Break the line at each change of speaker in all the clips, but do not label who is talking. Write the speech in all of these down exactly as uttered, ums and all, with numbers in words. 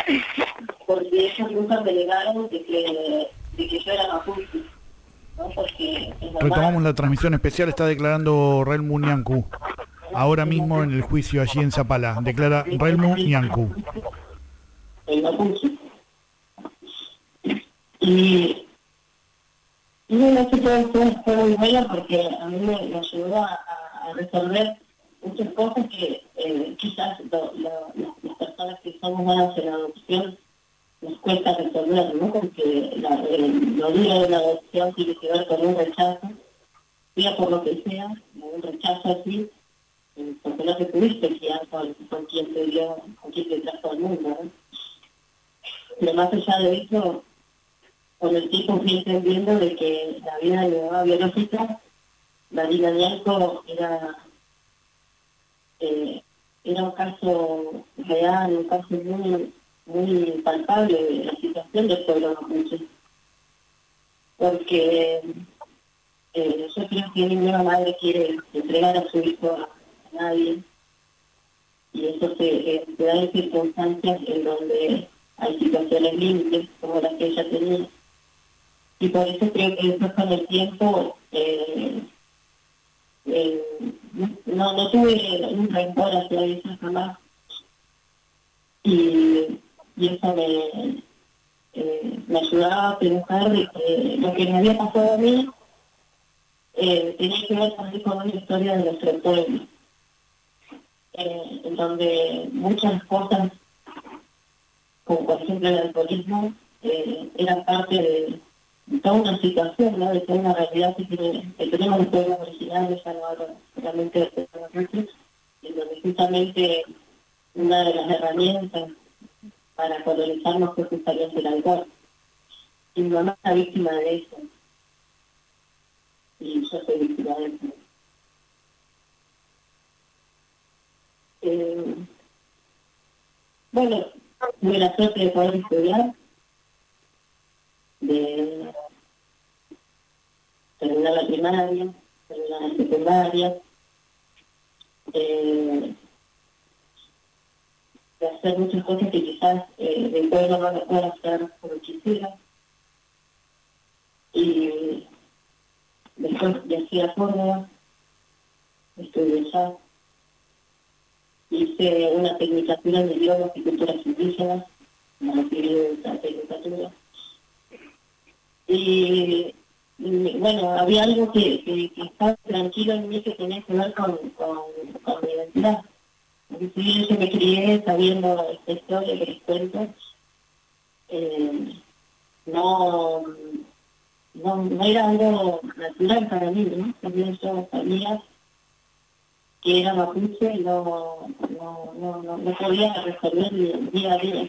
porque ellos nunca me negaron de que, de que yo era mapuche, ¿no? Porque mi mamá,
Retomamos la transmisión especial, está declarando Relmu Ñancu. Ahora mismo en el juicio allí en Zapala. Declara Relmu Ñancu.
el mapuche. Y, y bueno, eso fue, fue, fue muy bueno porque a mí me, me ayudó a, a resolver muchas cosas que eh, quizás lo, lo, las personas que somos dadas en la adopción nos cuesta resolver, ¿no? Porque la, el, lo duro de la adopción tiene que ver con un rechazo, sea por lo que sea, un rechazo así, eh, porque no te pudiste guiar con, con quien te dio, con quien te trajo al mundo, ¿no? Pero más allá de eso, con el tiempo fui entendiendo de que la vida de mi mamá biológica, Marina Dialco, era, eh, era un caso real, un caso muy, muy palpable de la situación del pueblo mapuche. Porque eh, yo creo que ninguna madre quiere entregar a su hijo a, a nadie, y eso se, eh, se da en circunstancias en donde hay situaciones límites como las que ella tenía. Y por eso creo que después con el tiempo eh, eh, no, no tuve un rencor hacia ella jamás. Y, y eso me, eh, me ayudaba a pensar de que lo que me había pasado a mí eh, tenía que ver también con una historia de nuestro pueblo, eh, en donde muchas cosas, como por ejemplo el alcoholismo, eh, eran parte de toda una situación, ¿no? De toda una realidad que, tiene, que tenemos los pueblos originarios, ya no hablo solamente de los ricos, en donde justamente una de las herramientas para colonizarnos fue justamente el alcohol. Y mi mamá es víctima de eso, y yo soy víctima de eso. Eh, bueno, tuve la suerte de poder estudiar, de terminar la primaria, terminar la secundaria, eh, de hacer muchas cosas que quizás eh, del pueblo no lo puedo hacer como quisiera. Y después de aquí a Córdoba, estudié allá, hice una tecnicatura en idiomas y culturas indígenas, me recibí de esa tecnicatura. Y, y bueno, había algo que, que, que estaba tranquilo en mí que tenía que ver con, con, con mi identidad. Porque si bien yo me crié sabiendo esta historia que les cuento, eh, no, no, no era algo natural para mí, ¿no? También yo sabía que era mapuche y no, no, no, no, no podía resolver el día a día.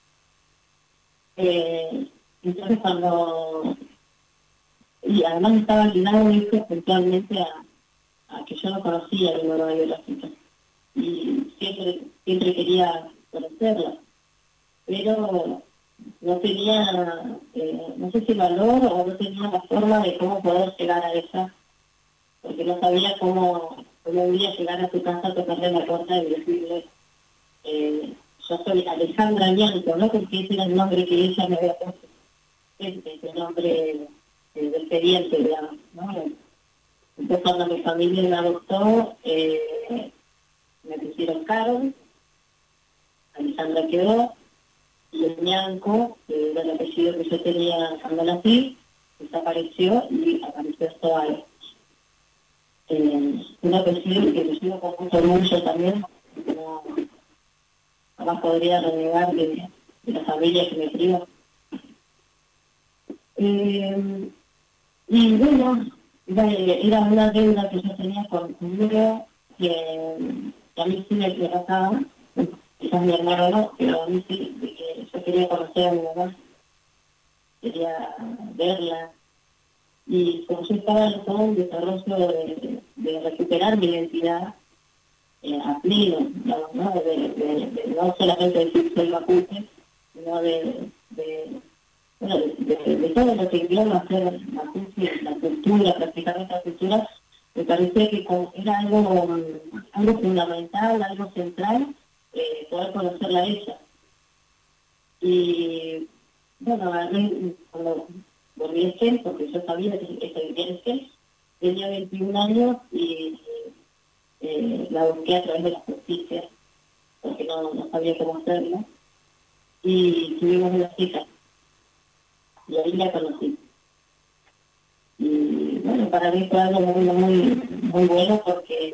Eh, entonces cuando, y además estaba ligado eso puntualmente a, a que yo no conocía a mi mamá biológica y siempre, siempre quería conocerla, pero no tenía, eh, no sé si valor o no tenía la forma de cómo poder llegar a ella, porque no sabía cómo, cómo podía llegar a su casa a tocarle la puerta y decirle, eh, yo soy Alejandra Bianco, ¿no? Porque ese era el nombre que ella me había puesto, ese es el nombre eh, del expediente, digamos, ¿no? Entonces cuando mi familia me adoptó, eh, me pusieron Carol, Alejandra quedó, y el Ñanco, que era el apellido que yo tenía cuando nací, desapareció y apareció Soares. Eh, un apellido que recibo con mucho orgullo también, que no jamás podría renegar de, de la familia que me crió. Eh, y bueno, era una deuda que yo tenía conmigo, que, que a mí sí me pasaba, quizás mi hermano no, pero a mí sí, de que yo quería conocer a mi mamá, quería verla, y como yo estaba en todo un desarrollo de, de recuperar mi identidad eh, a pleno, digamos, ¿no? De, de, de no solamente decir soy mapuche, sino de, de, bueno, de, de, de todo lo que engloba hacer mapuche, la cultura, prácticamente la cultura, me parecía que con, era algo, algo fundamental, algo central, eh, poder conocerla a ella. Y bueno, a mí, cuando volví a Esquel, porque yo sabía que que vivía en Esquel, tenía veintiún años y eh, la busqué a través de la justicia, porque no, no sabía cómo hacerlo, y tuvimos una cita, y ahí la conocí. Y bueno, para mí fue algo muy, muy, muy bueno porque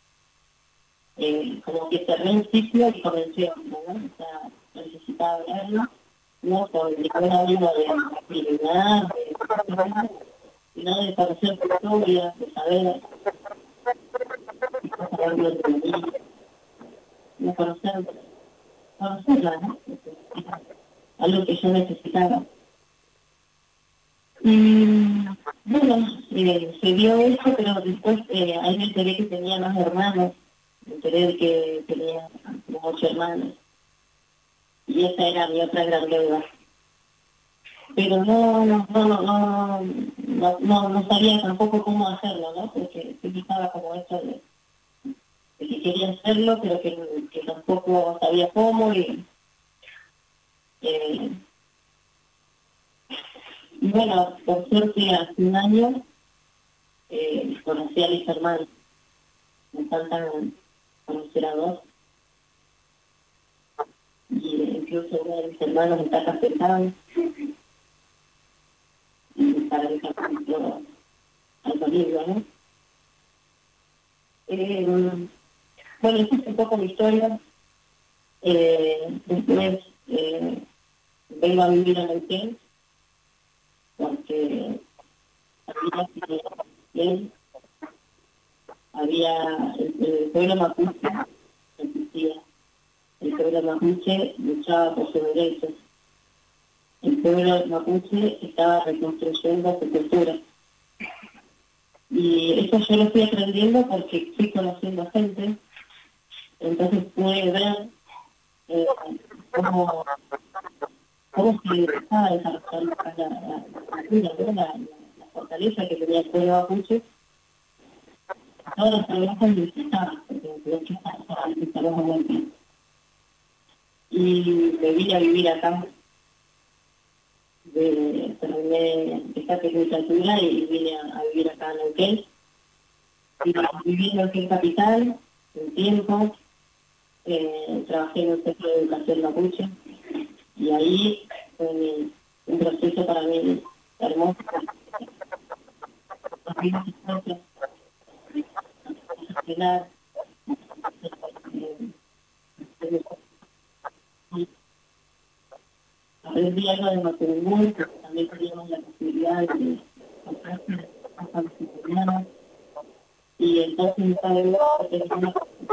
eh, como que cerré un ciclo y comencé otro, ¿no? O sea, necesitaba verlo, no por ninguna vida de actividad, de, sino de conocer su historia, de saber, de saber de mí, de conocer, conocerla, ¿no? Algo que yo necesitaba. Y bueno, eh, se dio eso, pero después eh, ahí me enteré que tenía más hermanos, me enteré de que tenía como ocho hermanos, y esa era mi otra gran deuda. Pero no, no, no, no, no, no, no, no sabía tampoco cómo hacerlo, ¿no? Porque siempre estaba como esto de, de que quería hacerlo, pero que, que tampoco sabía cómo, y, eh, y bueno, por suerte hace un año eh, conocí a mis hermanos, me faltan conocer a dos, y eh, incluso uno de mis hermanos está capacitado, y para el capítulo al domingo, ¿no? Eh, bueno, esa es un poco mi historia. Eh, después eh, vengo a vivir en el Neuquén, porque había, bien, había el, el pueblo mapuche, existía. El pueblo mapuche luchaba por sus derechos. El pueblo mapuche estaba reconstruyendo su cultura. Y eso yo lo fui aprendiendo porque fui conociendo gente, entonces pude ver eh, cómo, cómo se estaba desarrollando la, la, la, la, la, la fortaleza que tenía el pueblo mapuche, todas las trabajos de visita, porque de hecho estamos muy bien. Y me vine a vivir acá, de, terminé esta tecnicatura y vine a, a vivir acá en Neuquén. Y viví en Neuquén Capital un tiempo, eh, trabajé en un centro de educación mapuche, y ahí fue mi, un proceso para mí hermoso. Aprendí algo de Mapudungun, porque también teníamos la posibilidad de comprarse a los italianos, y entonces mi padre tenía una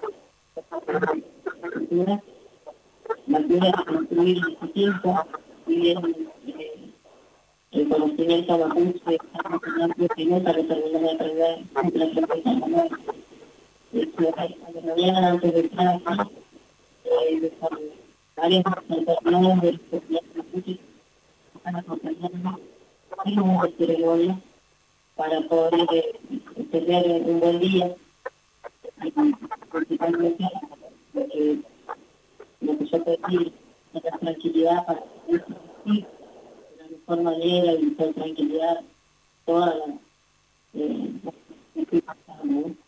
cultura, la cultura de construir en ese tiempo, y bien eh, el conocimiento mapuche está tan amplio que nunca lo terminé de aprender la profesión manual. Cuando me habían antes de estar aquí, eh, con varias personas de los estudiantes mapuches están acompañando en una ceremonia para poder eh, tener un buen día, principalmente porque lo que yo pedí es la tranquilidad para poder vivir de la mejor manera y con tranquilidad toda la eh, lo que estoy pasando, ¿no?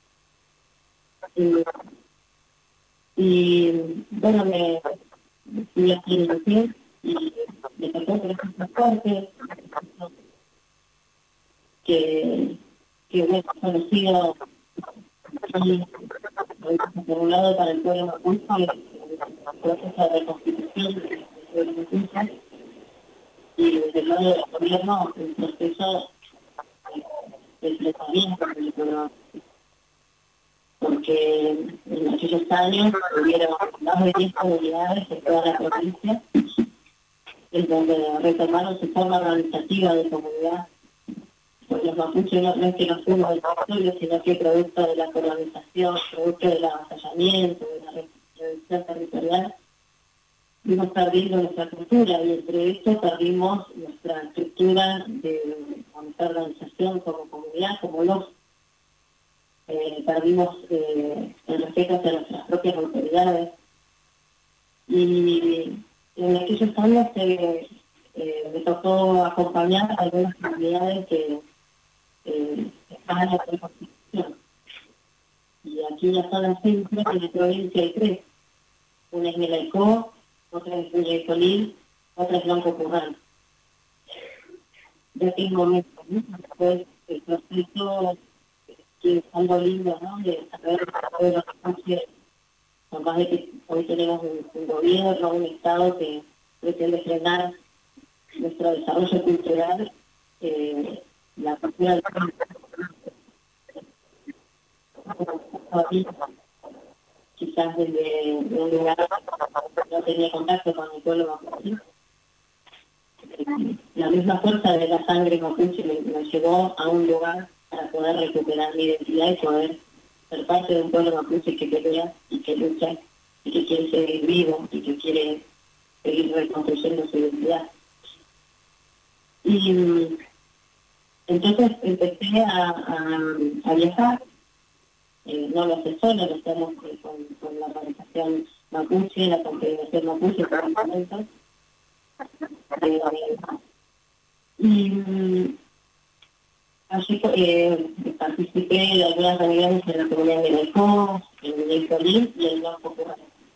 Eh, y bueno, me fui aquí en el pie y me tocó por esos transportes que, que bueno, conocido aquí, por un lado para el pueblo mapuche, el proceso de reconstitución del pueblo mapuche, y desde el lado del gobierno el proceso de enfrentamiento del pueblo mapuche, porque en aquellos años hubieron más de diez comunidades en toda la provincia, en donde retomaron su forma organizativa de comunidad. Pues los mapuches no es que no fuimos del territorio, sino que producto de la colonización, producto del avasallamiento, de la reducción territorial, fuimos perdiendo nuestra cultura, y entre esto perdimos nuestra estructura de nuestra organización como comunidad, como los eh, perdimos eh, el respeto hacia nuestras propias autoridades. Y en aquel aquellos años eh, eh, me tocó acompañar a algunas comunidades que eh, estaban en la reconstrucción. Y aquí en la zona centro, en la provincia hay tres. Una es Melaicó, otra es Villacolín, otra es Blanco Curral. Ya tengo meses, ¿no? Después el proceso, que es algo lindo, ¿no? De saber de los espacios, capaz de que hoy tenemos un, un gobierno, un Estado que pretende frenar nuestro desarrollo cultural, eh, la cultura del quizás desde un lugar no tenía contacto con el pueblo mapuche. La misma fuerza de la sangre mapuche me, me llevó a un lugar para poder recuperar mi identidad y poder ser parte de un pueblo mapuche que pelea y que lucha y que quiere seguir vivo y que quiere seguir reconstruyendo su identidad. Y entonces empecé a, a, a viajar. Eh, no lo sé solo, lo hacemos eh, con, con la organización Mapuche, la Confederación Mapuche, por el momento. Eh, y mm, allí eh, participé de algunas reuniones en la comunidad de Melaicó, en el Colín y el Blanco Curral.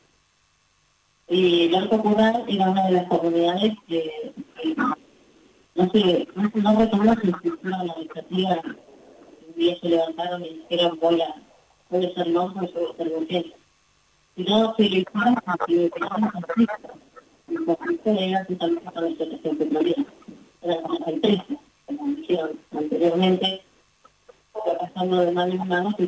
Y el Blanco Curral era una de las comunidades que, que no sé, no, no reconoce la estructura organizativa. Un día se levantaron y dijeron voy a puede ser monjo y puede ser mujer. Si no se le hicieron, si le hicieron conflicto, el conflicto era totalmente con la explotación petrolera. Era como el precio, como dijeron anteriormente, está pasando de manos en manos.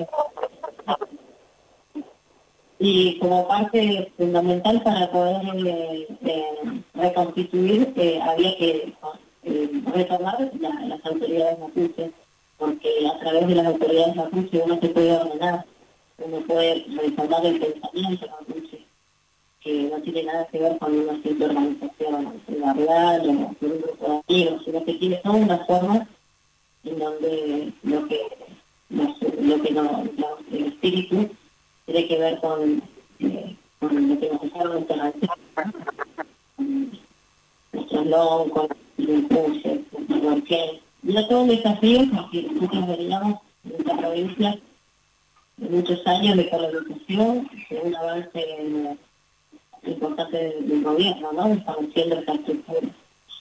Y como parte fundamental para poder eh, eh, reconstituir, eh, había que eh, retomar la, las autoridades mapuches, porque a través de las autoridades mapuche uno se puede ordenar, uno puede reformar el pensamiento mapuche, que no tiene nada que ver con una simple organización barrial o con un grupo de amigos, sino que tiene toda una forma en donde lo que, lo, lo que no, lo, el espíritu tiene que ver con, eh, con lo que nos dejaron nuestros ancestros, con nuestros logos, con los impulsos, nuestro porqué. Y era todo un desafío porque nosotros veníamos de esta provincia de muchos años de colonización, de un avance importante del gobierno, ¿no? Estableciendo esta estructura.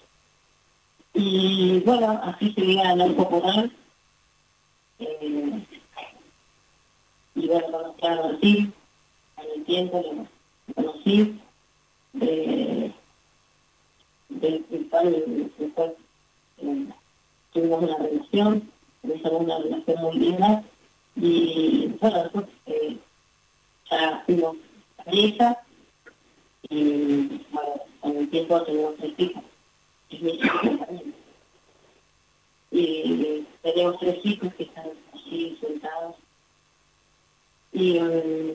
Y bueno, así se veía en el popular. Eh, y bueno, conocí a Martín, en el tiempo lo conocí, eh, del cual después eh, tuvimos una relación, tuvimos una relación muy linda, y bueno, después eh, ya fuimos pareja, y bueno, con el tiempo tenemos tres hijos, es mi hijo también. Y tenemos tres hijos que están allí sentados. Y, um,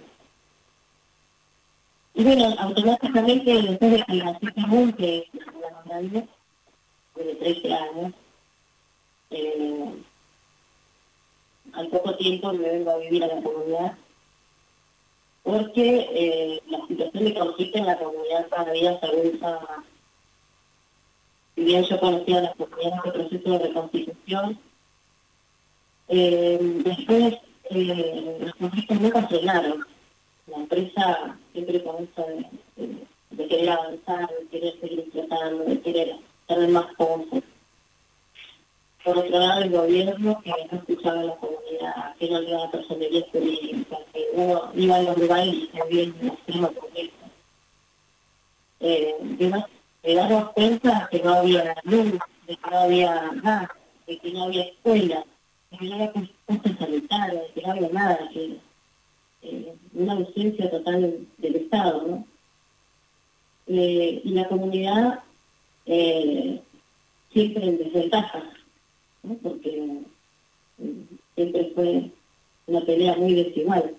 y bueno, automáticamente después de que nací común, que es una grande, de trece años, eh, al poco tiempo me vengo a vivir a la comunidad, porque eh, la situación de conflicto en la comunidad cada día se agudiza más. Si bien yo conocía a las comunidades de proceso de reconstitución, eh, después eh, los conflictos nunca frenaron. La empresa siempre con eso de, de, de querer avanzar, de querer seguir explotando, de querer tener más cosas. Por otro lado, el gobierno que no escuchaba a la comunidad, que no le daba personería jurídica, que uno iba a los lugares y se veía en extremo conflicto. Eh, de darnos cuenta que no había luz, de que no había gas, de que no había escuela, de que no había cosas sanitarias, de que no había nada, que eh, una ausencia total del Estado, ¿no? Eh, y la comunidad eh, siempre en desventaja, ¿no? Porque eh, siempre fue una pelea muy desigual.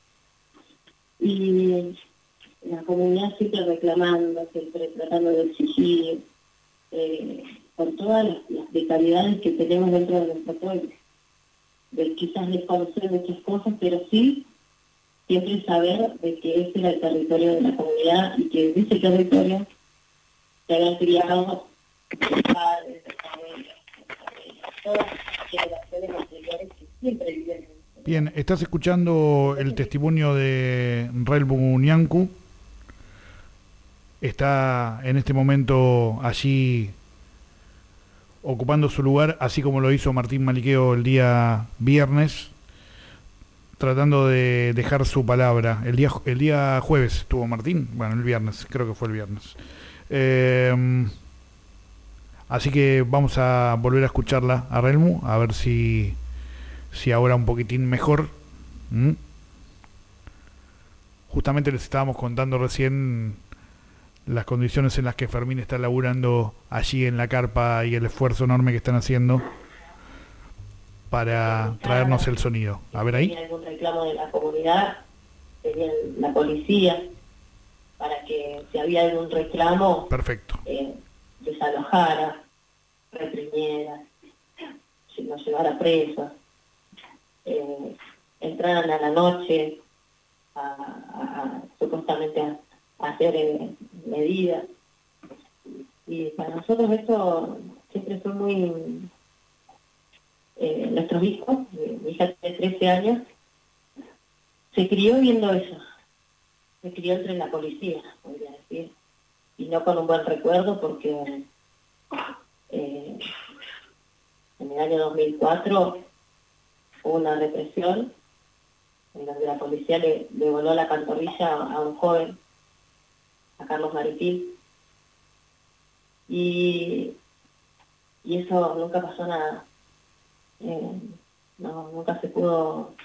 Y la comunidad siempre reclamando, siempre tratando de exigir, eh, por todas las, las precariedades que tenemos dentro de nuestro pueblo. De quizás desconocer muchas cosas, pero sí siempre saber de que ese era el territorio de la comunidad y que de ese territorio se habían criado los padres, los abuelos, todas las generaciones anteriores que siempre viven.
Bien, estás escuchando el testimonio de Relmu Ñancu. Está en este momento allí ocupando su lugar, así como lo hizo Martín Maliqueo el día viernes, tratando de dejar su palabra. El día, el día jueves estuvo Martín, bueno, el viernes, creo que fue el viernes. Eh, así que vamos a volver a escucharla a Relmu, a ver si, si ahora un poquitín mejor. ¿Mm? Justamente les estábamos contando recién las condiciones en las que Fermín está laburando allí en la carpa y el esfuerzo enorme que están haciendo para traernos el sonido. A ver ahí.
Si tenía algún reclamo de la comunidad, tenía la policía, para que si había algún reclamo,
perfecto,
eh, desalojara, reprimiera, nos llevara presos, eh, entraran a la noche a, a, a supuestamente a, a hacer eh, medidas. Y para nosotros esto siempre fue muy... Eh, nuestros hijos, mi, mi hija tiene trece años, se crió viendo eso, se crió entre la policía, podría decir, y no con un buen recuerdo porque eh, en el año dos mil cuatro hubo una represión en donde la policía le, le voló la cantorrilla a un joven, a Carlos Maritín, y, y eso nunca pasó nada. Eh, no, nunca se pudo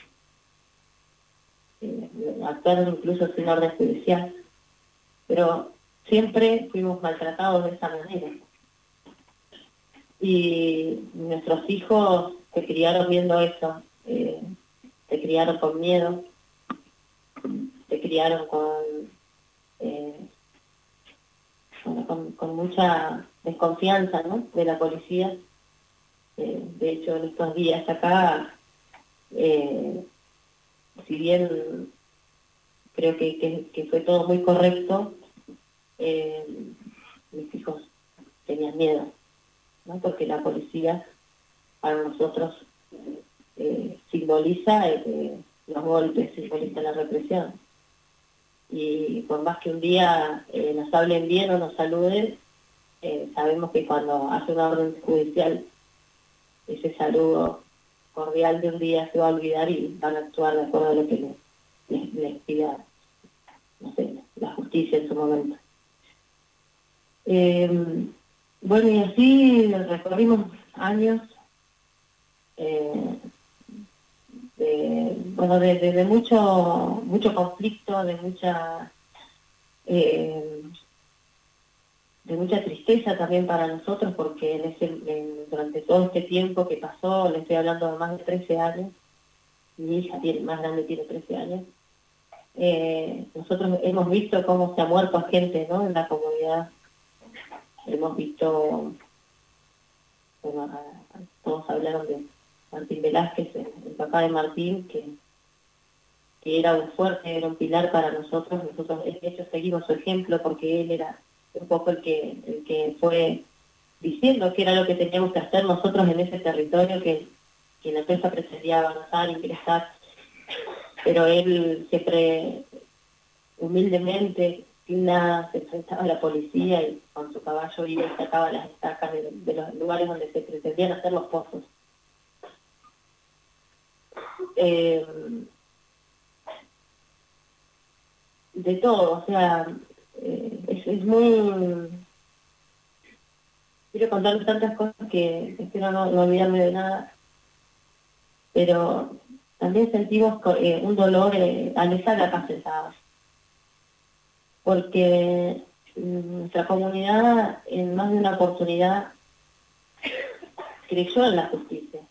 eh, actuar incluso sin orden judicial, pero siempre fuimos maltratados de esa manera. Y nuestros hijos se criaron viendo eso, eh, se criaron con miedo, se criaron con, eh, con, con, con mucha desconfianza, ¿no?, de la policía. Eh, de hecho, en estos días acá, eh, si bien creo que, que, que fue todo muy correcto, eh, mis hijos tenían miedo, ¿no?, porque la policía para nosotros eh, simboliza eh, los golpes, simboliza la represión. Y por más que un día eh, nos hablen bien o nos saluden, eh, sabemos que cuando hace una orden judicial, ese saludo cordial de un día se va a olvidar y van a actuar de acuerdo a lo que les, les, les pida, no sé, la justicia en su momento. Eh, bueno, y así recorrimos años eh, de, bueno, de, de, de mucho, mucho conflicto, de mucha... Eh, de mucha tristeza también para nosotros, porque en ese, en, durante todo este tiempo que pasó, le estoy hablando de más de trece años, mi hija tiene, más grande tiene trece años, eh, nosotros hemos visto cómo se ha muerto gente, ¿no?, en la comunidad. Hemos visto, bueno, a, a, todos hablaron de Martín Velázquez, el, el papá de Martín, que, que era un fuerte, era un pilar para nosotros. Nosotros de hecho seguimos su ejemplo porque él era un poco el que, el que fue diciendo que era lo que teníamos que hacer nosotros en ese territorio, que, que la empresa pretendía avanzar, ingresar, pero él siempre humildemente, sin nada, se enfrentaba a la policía y con su caballo iba y sacaba las estacas de, de los lugares donde se pretendían hacer los pozos. Eh, de todo, o sea, eh, es, es muy... Quiero contarles tantas cosas que espero no, no olvidarme de nada, pero también sentimos eh, un dolor eh, al estar acá sentados, porque nuestra comunidad en más de una oportunidad creyó en la justicia.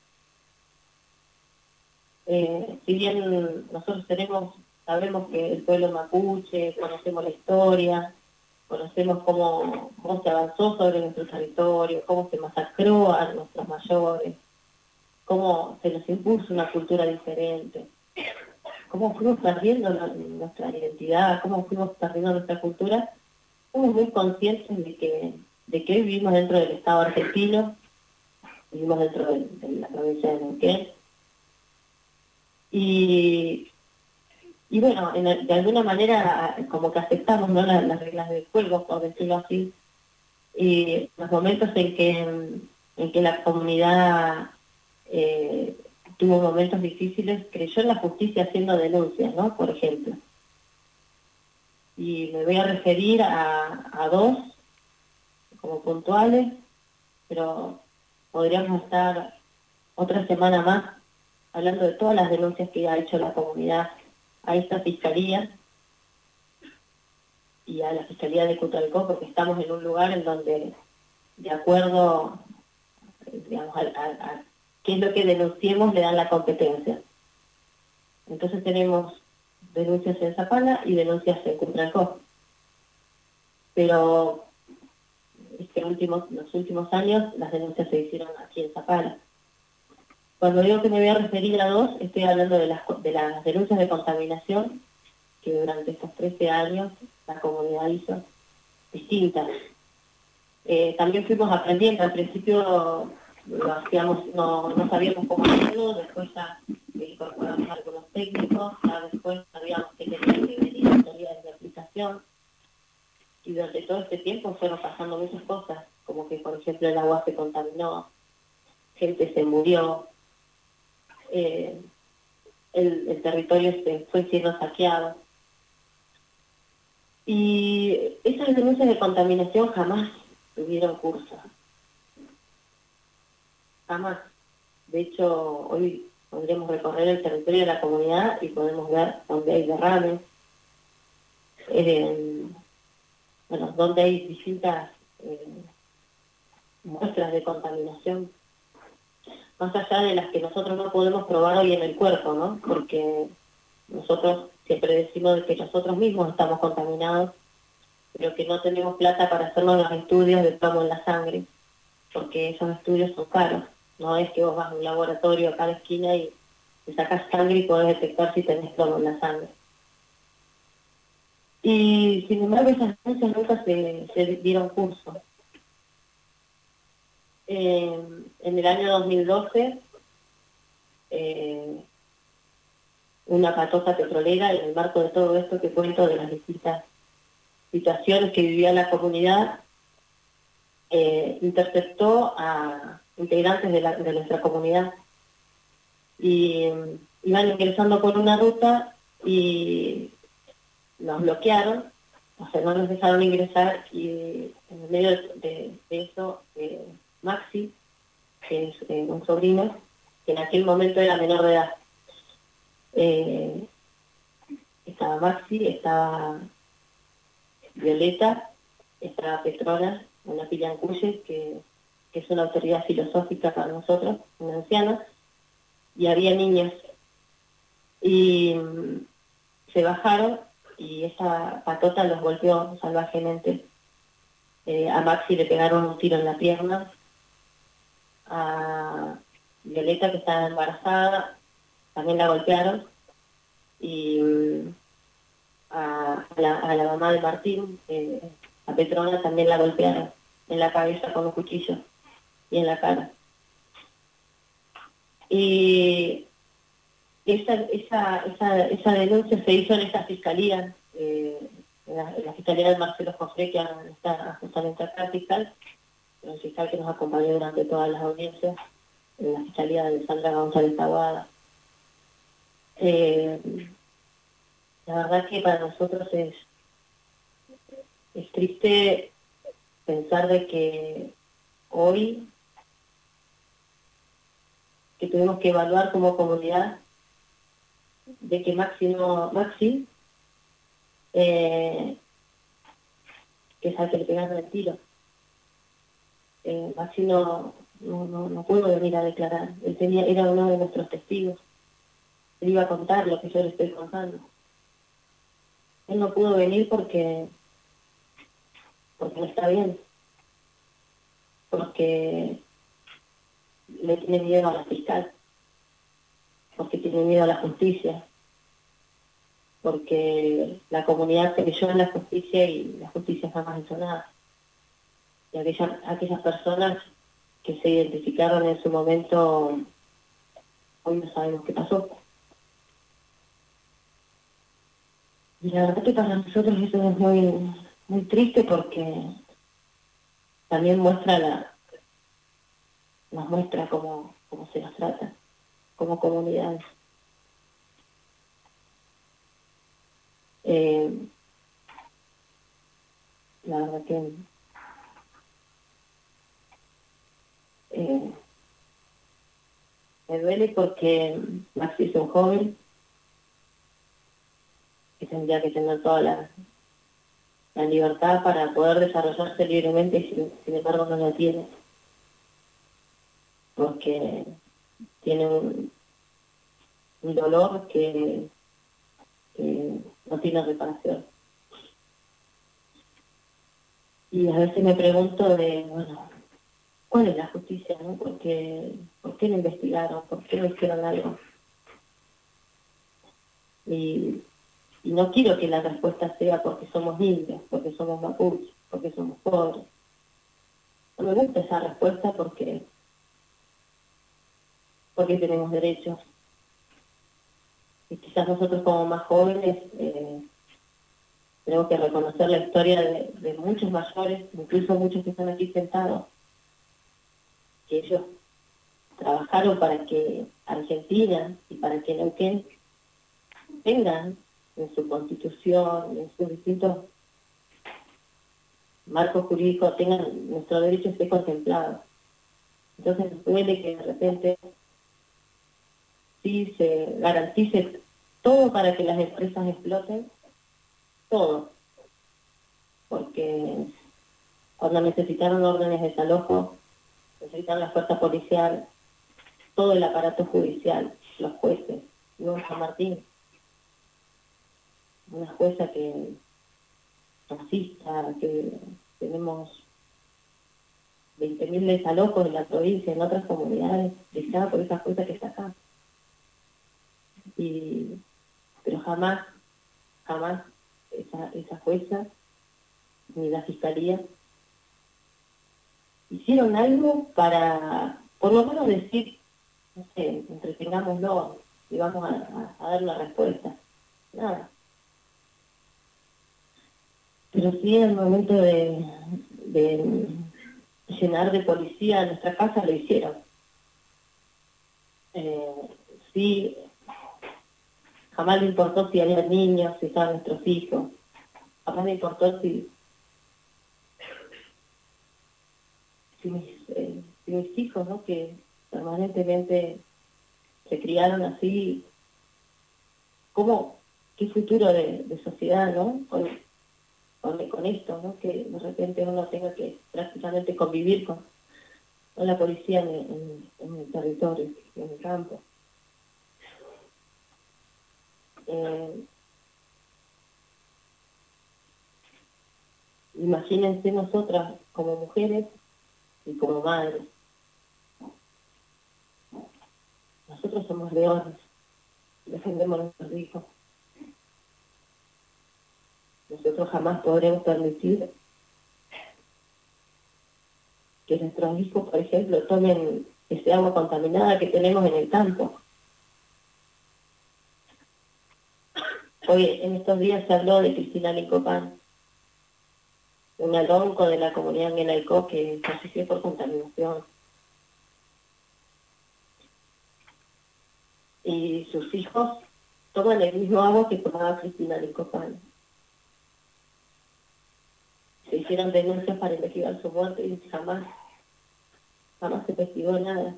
Eh, si bien nosotros tenemos, sabemos que el pueblo mapuche, conocemos la historia, conocemos cómo, cómo se avanzó sobre nuestro territorio, cómo se masacró a nuestros mayores, cómo se nos impuso una cultura diferente, cómo fuimos perdiendo la, nuestra identidad, cómo fuimos perdiendo nuestra cultura, somos muy conscientes de que, de que hoy vivimos dentro del Estado argentino, vivimos dentro de, de la provincia de Neuquén, y, y bueno, en, de alguna manera como que aceptamos, ¿no?, las, las reglas del juego, por decirlo así, y los momentos en que, en que la comunidad eh, tuvo momentos difíciles, creyó en la justicia haciendo denuncias, ¿no?, por ejemplo. Y me voy a referir a, a dos como puntuales, pero podríamos estar otra semana más hablando de todas las denuncias que ha hecho la comunidad a esta fiscalía y a la Fiscalía de Cutralcó, porque estamos en un lugar en donde, de acuerdo, digamos, a, a, a qué es lo que denunciemos, le dan la competencia. Entonces tenemos denuncias en Zapala y denuncias en Cutralcó. Pero este último, los últimos años las denuncias se hicieron aquí en Zapala. Cuando digo que me voy a referir a dos, estoy hablando de las, de las denuncias de contaminación que durante estos trece años la comunidad hizo distintas. Eh, también fuimos aprendiendo, al principio lo hacíamos, no, no sabíamos cómo hacerlo, después ya incorporamos algunos técnicos, ya después sabíamos que tenía que venir autoridades de aplicación, y durante todo este tiempo fueron pasando muchas cosas, como que por ejemplo el agua se contaminó, gente se murió, eh, el, el territorio se fue siendo saqueado. Y esas denuncias de contaminación jamás tuvieron curso. Jamás. De hecho, hoy podremos recorrer el territorio de la comunidad y podemos ver dónde hay derrames, eh, bueno, donde hay distintas eh, muestras de contaminación, más allá de las que nosotros no podemos probar hoy en el cuerpo, ¿no? Porque nosotros siempre decimos que nosotros mismos estamos contaminados, pero que no tenemos plata para hacernos los estudios de plomo en la sangre, porque esos estudios son caros. No es que vos vas a un laboratorio a cada esquina y te sacas sangre y podés detectar si tenés plomo en la sangre. Y sin embargo esas denuncias nunca se, se dieron curso. Eh, en el año dos mil doce, eh, una patosa petrolera, en el marco de todo esto que cuento de las distintas situaciones que vivía la comunidad, eh, interceptó a integrantes de, la, de nuestra comunidad y um, iban ingresando por una ruta y nos bloquearon, o sea, no nos dejaron ingresar, y en medio de, de, de eso eh, Maxi, que es eh, un sobrino, que en aquel momento era menor de edad, eh, estaba Maxi, estaba Violeta, estaba Petrona, una pillancuye que, que es una autoridad filosófica para nosotros, una anciana, y había niñas. Y um, se bajaron y esa patota los golpeó salvajemente. Eh, a Maxi le pegaron un tiro en la pierna, a Violeta, que estaba embarazada, también la golpearon, y um, a, a, la, a la mamá de Martín, eh, a Petrona, también la golpearon en la cabeza con un cuchillo y en la cara. Y esa, esa, esa, esa denuncia se hizo en esta fiscalía, eh, en, la, en la fiscalía de Marcelo Jofré, que está justamente acá, fiscal, el fiscal que nos acompañó durante todas las audiencias, en la fiscalía de Sandra González Taboada. Eh, la verdad que para nosotros es, es triste pensar de que hoy, que tuvimos que evaluar como comunidad, de que Maxi no, Maxi, eh, que es al que le pegaron el tiro, eh, Maxi no, no, no, no pudo venir a declarar. Él tenía, era uno de nuestros testigos. Él iba a contar lo que yo le estoy contando. Él no pudo venir porque, porque no está bien, porque le tiene miedo a la fiscal, porque tiene miedo a la justicia, porque la comunidad creyó en la justicia y la justicia jamás hizo nada. Y aquellas, aquellas personas que se identificaron en su momento, hoy no sabemos qué pasó. Y la verdad que para nosotros eso es muy, muy triste porque también muestra la, nos muestra cómo, cómo se nos trata como comunidades. Eh, la verdad que eh, me duele porque Maxi es un joven que tendría que tener toda la, la libertad para poder desarrollarse libremente y sin, sin embargo no la tiene, porque tiene un, un dolor que, que no tiene reparación. Y a veces me pregunto de, bueno, ¿cuál es la justicia, no? Porque, ¿por qué no investigaron? ¿Por qué no hicieron algo? Y, y no quiero que la respuesta sea porque somos indios, porque somos mapuches, porque somos pobres. No me gusta esa respuesta porque, porque tenemos derechos. Y quizás nosotros como más jóvenes eh, tenemos que reconocer la historia de, de muchos mayores, incluso muchos que están aquí sentados, que ellos trabajaron para que Argentina y para que Neuquén tengan en su constitución, en sus distintos marcos jurídicos, tengan nuestro derecho esté contemplado. Entonces nos duele que de repente sí se garantice todo para que las empresas exploten, todo, porque cuando necesitaron órdenes de desalojo, necesitaron la fuerza policial, todo el aparato judicial, los jueces, luego San Martín, una jueza que racista, que tenemos veinte mil desalojos en la provincia, en otras comunidades, deseada por esa jueza que está acá. Y, pero jamás, jamás esa, esa jueza ni la fiscalía hicieron algo para, por lo menos decir, no sé, entretengámoslo y vamos a, a, a dar una respuesta. Nada. Pero sí en el momento de, de llenar de policía nuestra casa lo hicieron. Eh, sí, jamás le importó si había niños, si estaban nuestros hijos, jamás le importó si, si, mis, eh, si mis hijos, ¿no? Que permanentemente se criaron así, ¿cómo, qué futuro de, de sociedad, ¿no? Con, con, con esto, ¿no? Que de repente uno tenga que prácticamente convivir con, con la policía en, en, en el territorio, en el campo. Eh, imagínense nosotras como mujeres y como madres. Nosotros somos leones, defendemos a nuestros hijos. Nosotros jamás podremos permitir que nuestros hijos, por ejemplo, tomen ese agua contaminada que tenemos en el campo. Hoy, en estos días se habló de Cristina Lincopán, un alonco de la comunidad Ngenaicó que falleció por contaminación. Y sus hijos toman el mismo agua que tomaba Cristina Lincopán. Se hicieron denuncias para investigar su muerte y jamás, jamás se investigó nada.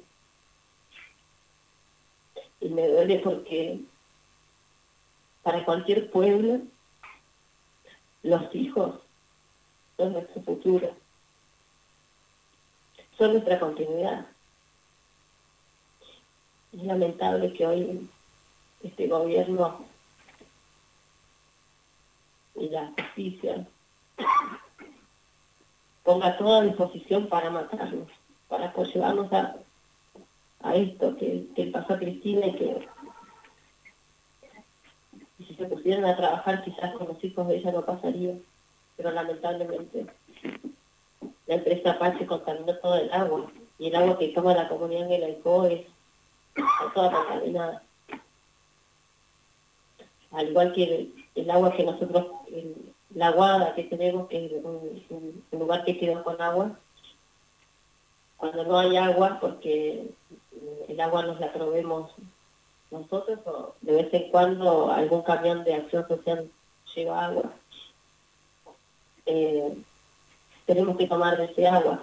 Y me duele porque para cualquier pueblo, los hijos son nuestro futuro, son nuestra continuidad. Es lamentable que hoy este gobierno y la justicia ponga toda a disposición para matarnos, para pues llevarnos a, a esto que, que pasó a Cristina y que se pusieran a trabajar quizás con los hijos de ella no pasaría, pero lamentablemente la empresa Apache contaminó todo el agua, y el agua que toma la comunidad en el Aicó es está toda contaminada. Al igual que el, el agua que nosotros, el, la aguada que tenemos, que es un, un, un lugar que quedó con agua, cuando no hay agua, porque el agua nos la probemos nosotros, o de vez en cuando algún camión de acción social lleva agua, eh, tenemos que tomar de ese agua.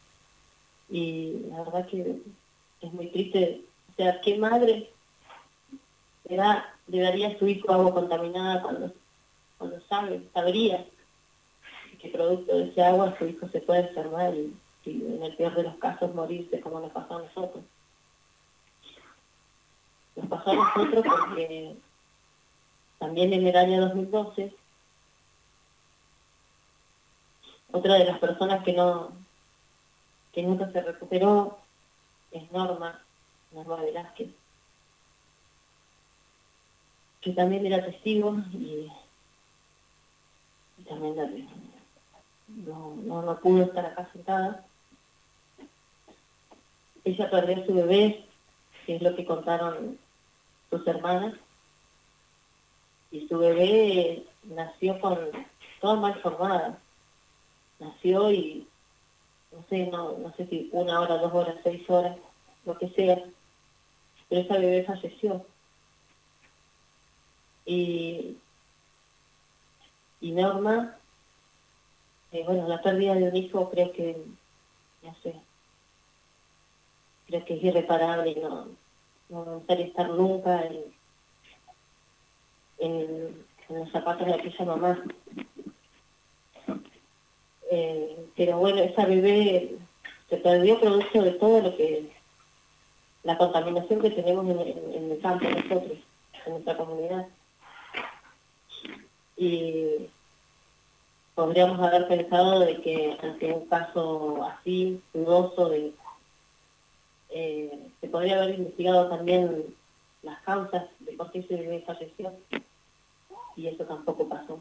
Y la verdad que es muy triste. O sea, ¿qué madre le da, le daría a su hijo agua contaminada cuando, cuando sabe, sabría que producto de ese agua su hijo se puede enfermar y, y en el peor de los casos morirse, como nos pasó a nosotros? Nos pasó a nosotros porque también en el año dos mil doce, otra de las personas que no que nunca se recuperó es Norma, Norma Velázquez, que también era testigo y, y también la, no, no, no pudo estar acá sentada. Ella perdió a su bebé, que es lo que contaron sus hermanas, y su bebé nació con toda mal formada. Nació y no sé, no, no sé si una hora, dos horas, seis horas, lo que sea, pero esa bebé falleció. Y, y Norma, eh, bueno, la pérdida de un hijo creo que, no sé, creo que es irreparable y no, no me gustaría estar nunca en, en, en los zapatos de aquella mamá. Eh, pero bueno, esa bebé se perdió producto de todo lo que, la contaminación que tenemos en, en, en el campo nosotros, en nuestra comunidad. Y podríamos haber pensado de que ante un caso así, dudoso, de, eh, se podría haber investigado también las causas de por qué ese bebé falleció, y eso tampoco pasó.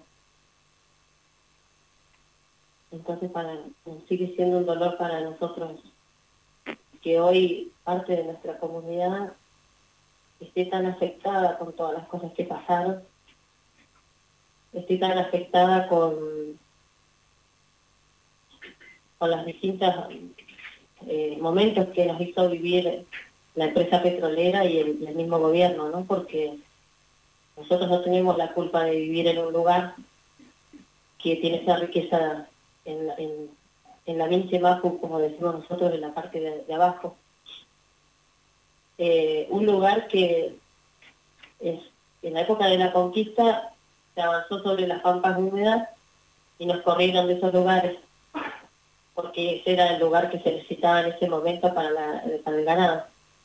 Entonces para, sigue siendo un dolor para nosotros que hoy parte de nuestra comunidad esté tan afectada con todas las cosas que pasaron, esté tan afectada con, con los distintos eh, momentos que nos hizo vivir la empresa petrolera y el, y el mismo gobierno, ¿no? Porque nosotros no tenemos la culpa de vivir en un lugar que tiene esa riqueza en, en, en la Minche Mapu, como decimos nosotros, en la parte de, de abajo. Eh, un lugar que es, en la época de la conquista se avanzó sobre las pampas húmedas y nos corrieron de esos lugares, porque ese era el lugar que se necesitaba en ese momento para, la, para el ganado.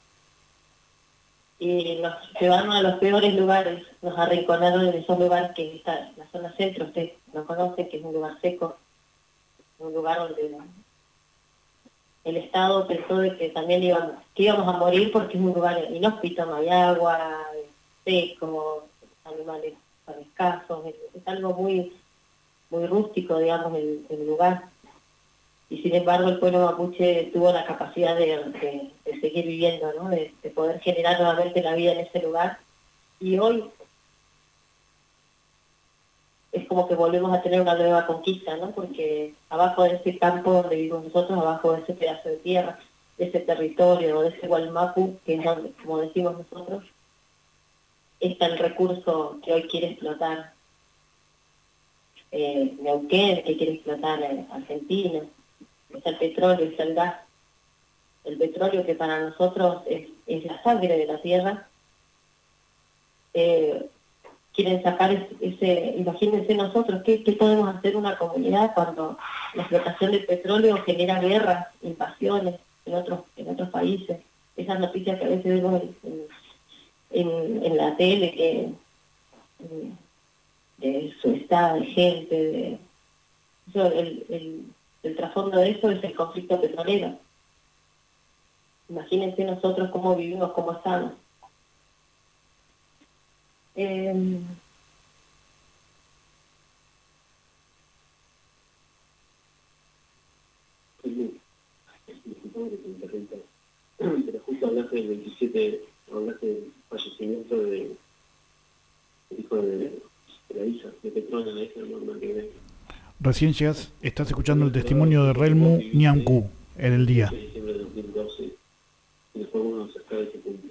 Y nos llevaron a los peores lugares, nos arrinconaron en esos lugares que está la zona centro, ustedes lo conocen, que es un lugar seco, un lugar donde el Estado pensó de que también íbamos, que íbamos a morir porque es un lugar inhóspito, no hay agua, seco, animales son escasos, es, es algo muy, muy rústico, digamos, el, el lugar. Y sin embargo el pueblo mapuche tuvo la capacidad de, de, de seguir viviendo, ¿no? de, de poder generar nuevamente la vida en ese lugar. Y hoy es como que volvemos a tener una nueva conquista, ¿no? Porque abajo de ese campo donde vivimos nosotros, abajo de ese pedazo de tierra, de ese territorio, de ese Gualmapu, que es donde, como decimos nosotros, está el recurso que hoy quiere explotar eh, Neuquén, que quiere explotar eh, Argentina. Está el petróleo, está el gas. El petróleo, que para nosotros es, es la sangre de la tierra, eh, quieren sacar ese, ese, imagínense nosotros, ¿qué, ¿qué podemos hacer una comunidad cuando la explotación del petróleo genera guerras, invasiones en otros, en otros países? Esas noticias que a veces vemos en, en, en la tele, que de su estado de gente, de, eso, el, el, el trasfondo de eso es el conflicto petrolero. Imagínense nosotros cómo vivimos, cómo estamos. Eh,
Relmu, disculpame que te interrumpa, pero justo hablaste del veintisiete, hablaste del fallecimiento de, del hijo de, de la hija, de Petrona, la hija de Norma que
Recién llegas, estás escuchando el testimonio de Relmu Ñancu en el día.
de diciembre de dos mil doce, y después uno se acerca de ese punto.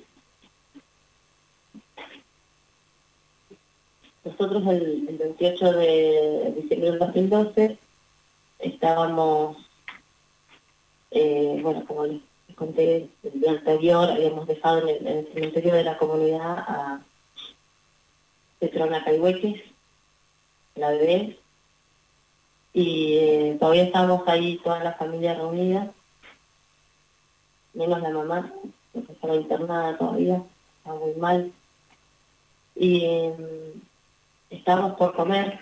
Nosotros el, el veintiocho de diciembre del dos mil doce estábamos, eh, bueno, como les conté el día anterior, habíamos dejado en el, en el cementerio de la comunidad a Petrona Caihueques, la bebé, y eh, todavía estábamos ahí toda la familia reunida, menos la mamá, porque estaba internada todavía, estaba muy mal, y eh, estábamos por comer,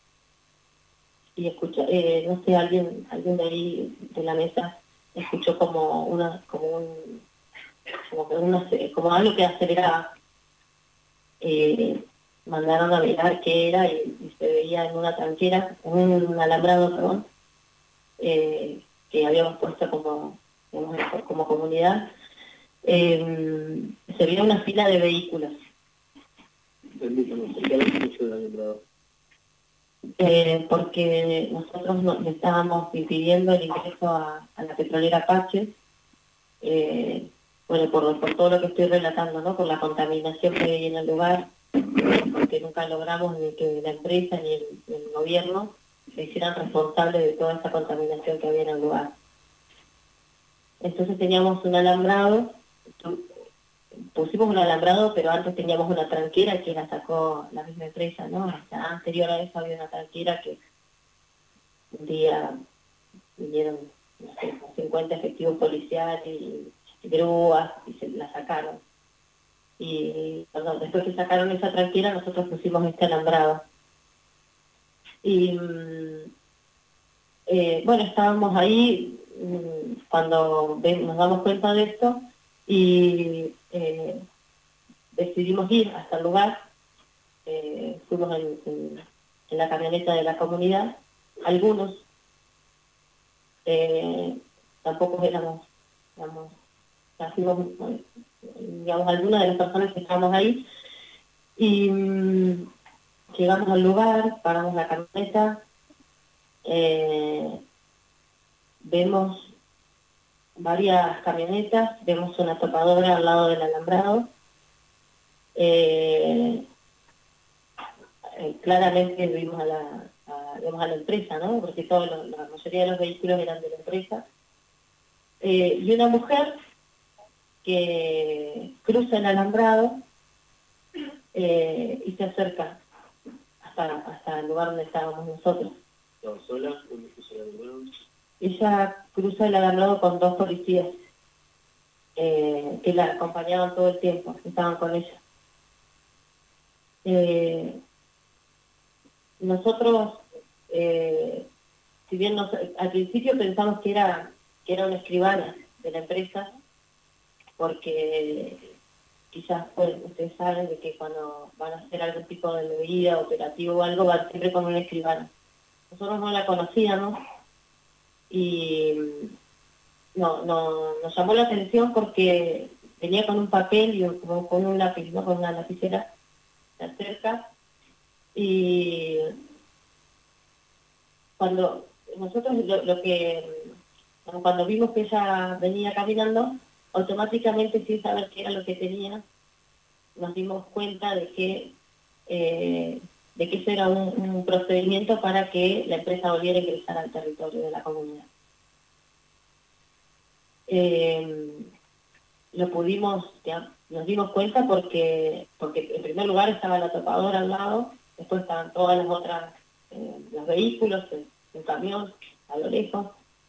y escuchó, eh, no sé, alguien, alguien de ahí, de la mesa, escuchó como una, como un, como, que una, como algo que aceleraba. Eh, mandaron a mirar qué era y, y se veía en una tranquera, en un alambrado, perdón, eh, que habíamos puesto como, digamos, como comunidad, eh, se veía una fila de vehículos.
Permítame, ¿por qué habéis hecho el alambrado?
Eh, porque nosotros no, le estábamos impidiendo el ingreso a, a la petrolera Apache, eh, bueno, por, por todo lo que estoy relatando, ¿no? Por la contaminación que hay en el lugar, porque nunca logramos ni que la empresa ni el, ni el gobierno se hicieran responsables de toda esa contaminación que había en el lugar. Entonces teníamos un alambrado, pusimos un alambrado, pero antes teníamos una tranquera que la sacó la misma empresa, ¿no? Hasta anterior a eso había una tranquera que un día vinieron, no sé, cincuenta efectivos policiales y grúas y se la sacaron. Y perdón, después que sacaron esa tranquera, nosotros pusimos este alambrado. Y eh, bueno, estábamos ahí mmm, cuando ven, nos damos cuenta de esto y eh, decidimos ir hasta el lugar. Eh, fuimos en, en, en la camioneta de la comunidad. Algunos eh, tampoco éramos, digamos, fuimos, digamos, algunas de las personas que estábamos ahí. Y mmm, llegamos al lugar, paramos la camioneta, eh, vemos varias camionetas, vemos una topadora al lado del alambrado. Eh, eh, claramente vimos a la, a, vimos a la empresa, ¿no? Porque todo lo, la mayoría de los vehículos eran de la empresa. Eh, y una mujer que cruza el alambrado eh, y se acerca hasta, hasta el lugar donde estábamos nosotros.
¿Estaba sola? ¿Dónde puso el alambrado?
Ella cruza el alambrado con dos policías eh, que la acompañaban todo el tiempo, que estaban con ella. Eh, nosotros, eh, si bien nos, al principio pensamos que era, que era una escribana de la empresa, porque quizás pues, ustedes saben de que cuando van a hacer algún tipo de medida, operativo o algo, van siempre con una escribana. Nosotros no la conocíamos y no, no, nos llamó la atención porque venía con un papel y un, como con un lápiz, ¿no? Con una lapicera, se acerca y cuando nosotros lo, lo que, como cuando vimos que ella venía caminando, automáticamente sin saber qué era lo que tenía, nos dimos cuenta de que eh, de que eso era un, un procedimiento para que la empresa volviera a ingresar al territorio de la comunidad. Eh, lo pudimos, ya, nos dimos cuenta porque, porque en primer lugar estaba la topadora al lado, después estaban todas las otras, eh, los vehículos, el, el camión a lo lejos.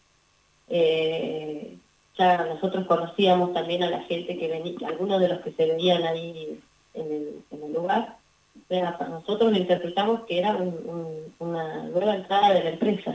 Eh, ya nosotros conocíamos también a la gente que venía, algunos de los que se veían ahí en el, en el lugar. O sea, para nosotros lo interpretamos que era un, un, una nueva entrada de la empresa.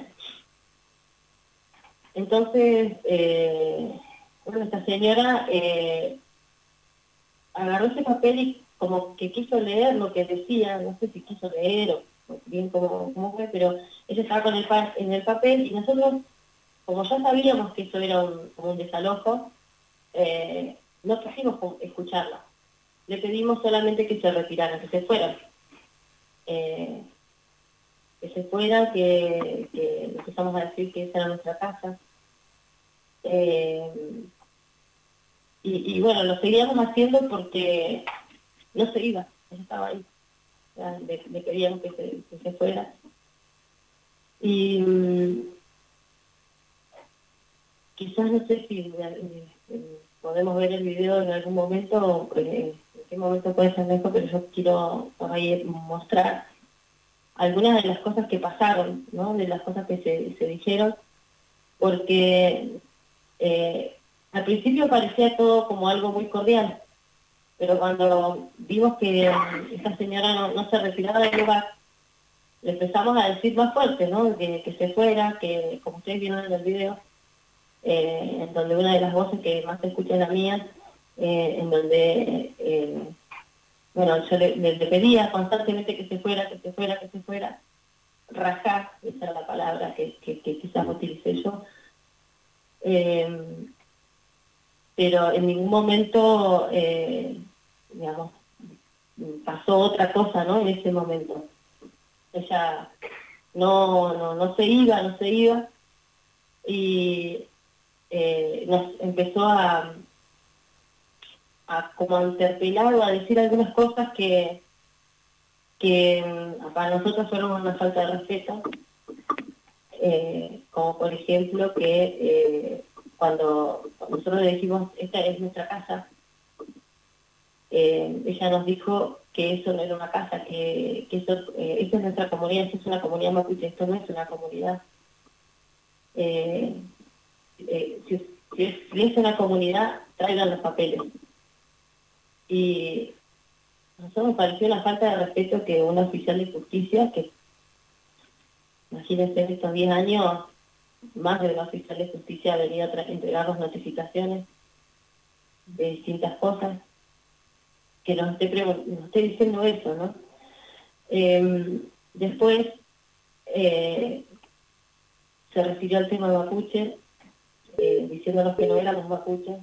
Entonces, eh, bueno, esta señora eh, agarró ese papel y como que quiso leer lo que decía, no sé si quiso leer o, o bien cómo, cómo fue, pero ella estaba con el pa en el papel y nosotros como ya sabíamos que eso era un, como un desalojo, eh, no quisimos escucharla. Le pedimos solamente que se retiraran, que se fueran. Eh, que se fueran, que, que empezamos a decir que esa era nuestra casa. Eh, y, y bueno, lo seguíamos haciendo porque no se iba, ella estaba ahí. Le, le pedíamos que se, que se fuera. Y mm, quizás no sé si eh, eh, podemos ver el video en algún momento, eh, en qué momento puede ser esto, pero yo quiero por ahí mostrar algunas de las cosas que pasaron, ¿no? De las cosas que se, se dijeron, porque eh, al principio parecía todo como algo muy cordial, pero cuando vimos que esta señora no, no se retiraba del lugar, le empezamos a decir más fuerte, ¿no? Que, que se fuera, que como ustedes vieron en el video, eh, en donde una de las voces que más se escucha es la mía, eh, en donde, eh, bueno, yo le, le, le pedía constantemente que se fuera, que se fuera, que se fuera, rajar, esa es la palabra que, que, que quizás utilicé yo, eh, pero en ningún momento, eh, digamos, pasó otra cosa, ¿no? En ese momento. Ella no, no, no se iba, no se iba, y eh, nos empezó a, a como a interpelar o a decir algunas cosas que, que mm, para nosotros fueron una falta de respeto, eh, como por ejemplo que eh, cuando nosotros le dijimos, esta es nuestra casa, eh, ella nos dijo que eso no era una casa, que, que eso, eh, esta es nuestra comunidad, esta es una comunidad mapuche, esto no es una comunidad. Eh, eh, si, si, es, si es una comunidad, traigan los papeles. Y a nosotros nos pareció una falta de respeto que un oficial de justicia, que imagínense en estos diez años, más de un oficial de justicia ha venido a entregarnos notificaciones de distintas cosas, que nos esté, nos esté diciendo eso, ¿no? Eh, después eh, se refirió al tema mapuche, eh, diciéndonos que no éramos mapuches,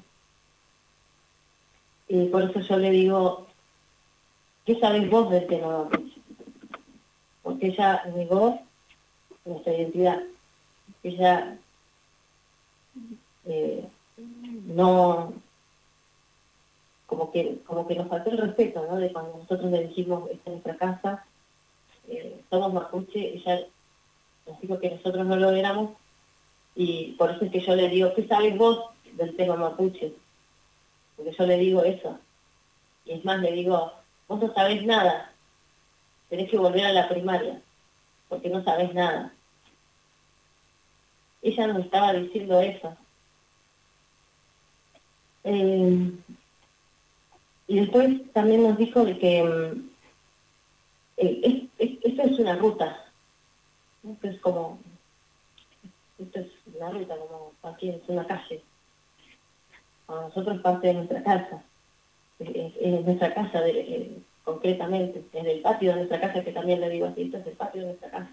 y por eso yo le digo, ¿qué sabés vos del tema mapuche? Porque ella negó nuestra identidad, ella eh, no, como que como que nos faltó el respeto, ¿no? De cuando nosotros le dijimos, esta es nuestra casa, eh, somos mapuche, ella nos dijo que nosotros no lo éramos, y por eso es que yo le digo, ¿qué sabes vos del tema mapuche? Porque yo le digo eso, y es más, le digo, vos no sabés nada, tenés que volver a la primaria, porque no sabés nada. Ella nos estaba diciendo eso. Eh, y después también nos dijo de que eh, es, es, esto es una ruta, esto es como, esto es una ruta, como aquí es una calle. Para nosotros es parte de nuestra casa, es, es nuestra casa de, eh, concretamente, es el patio de nuestra casa, que también le digo así, esto es el patio de nuestra casa.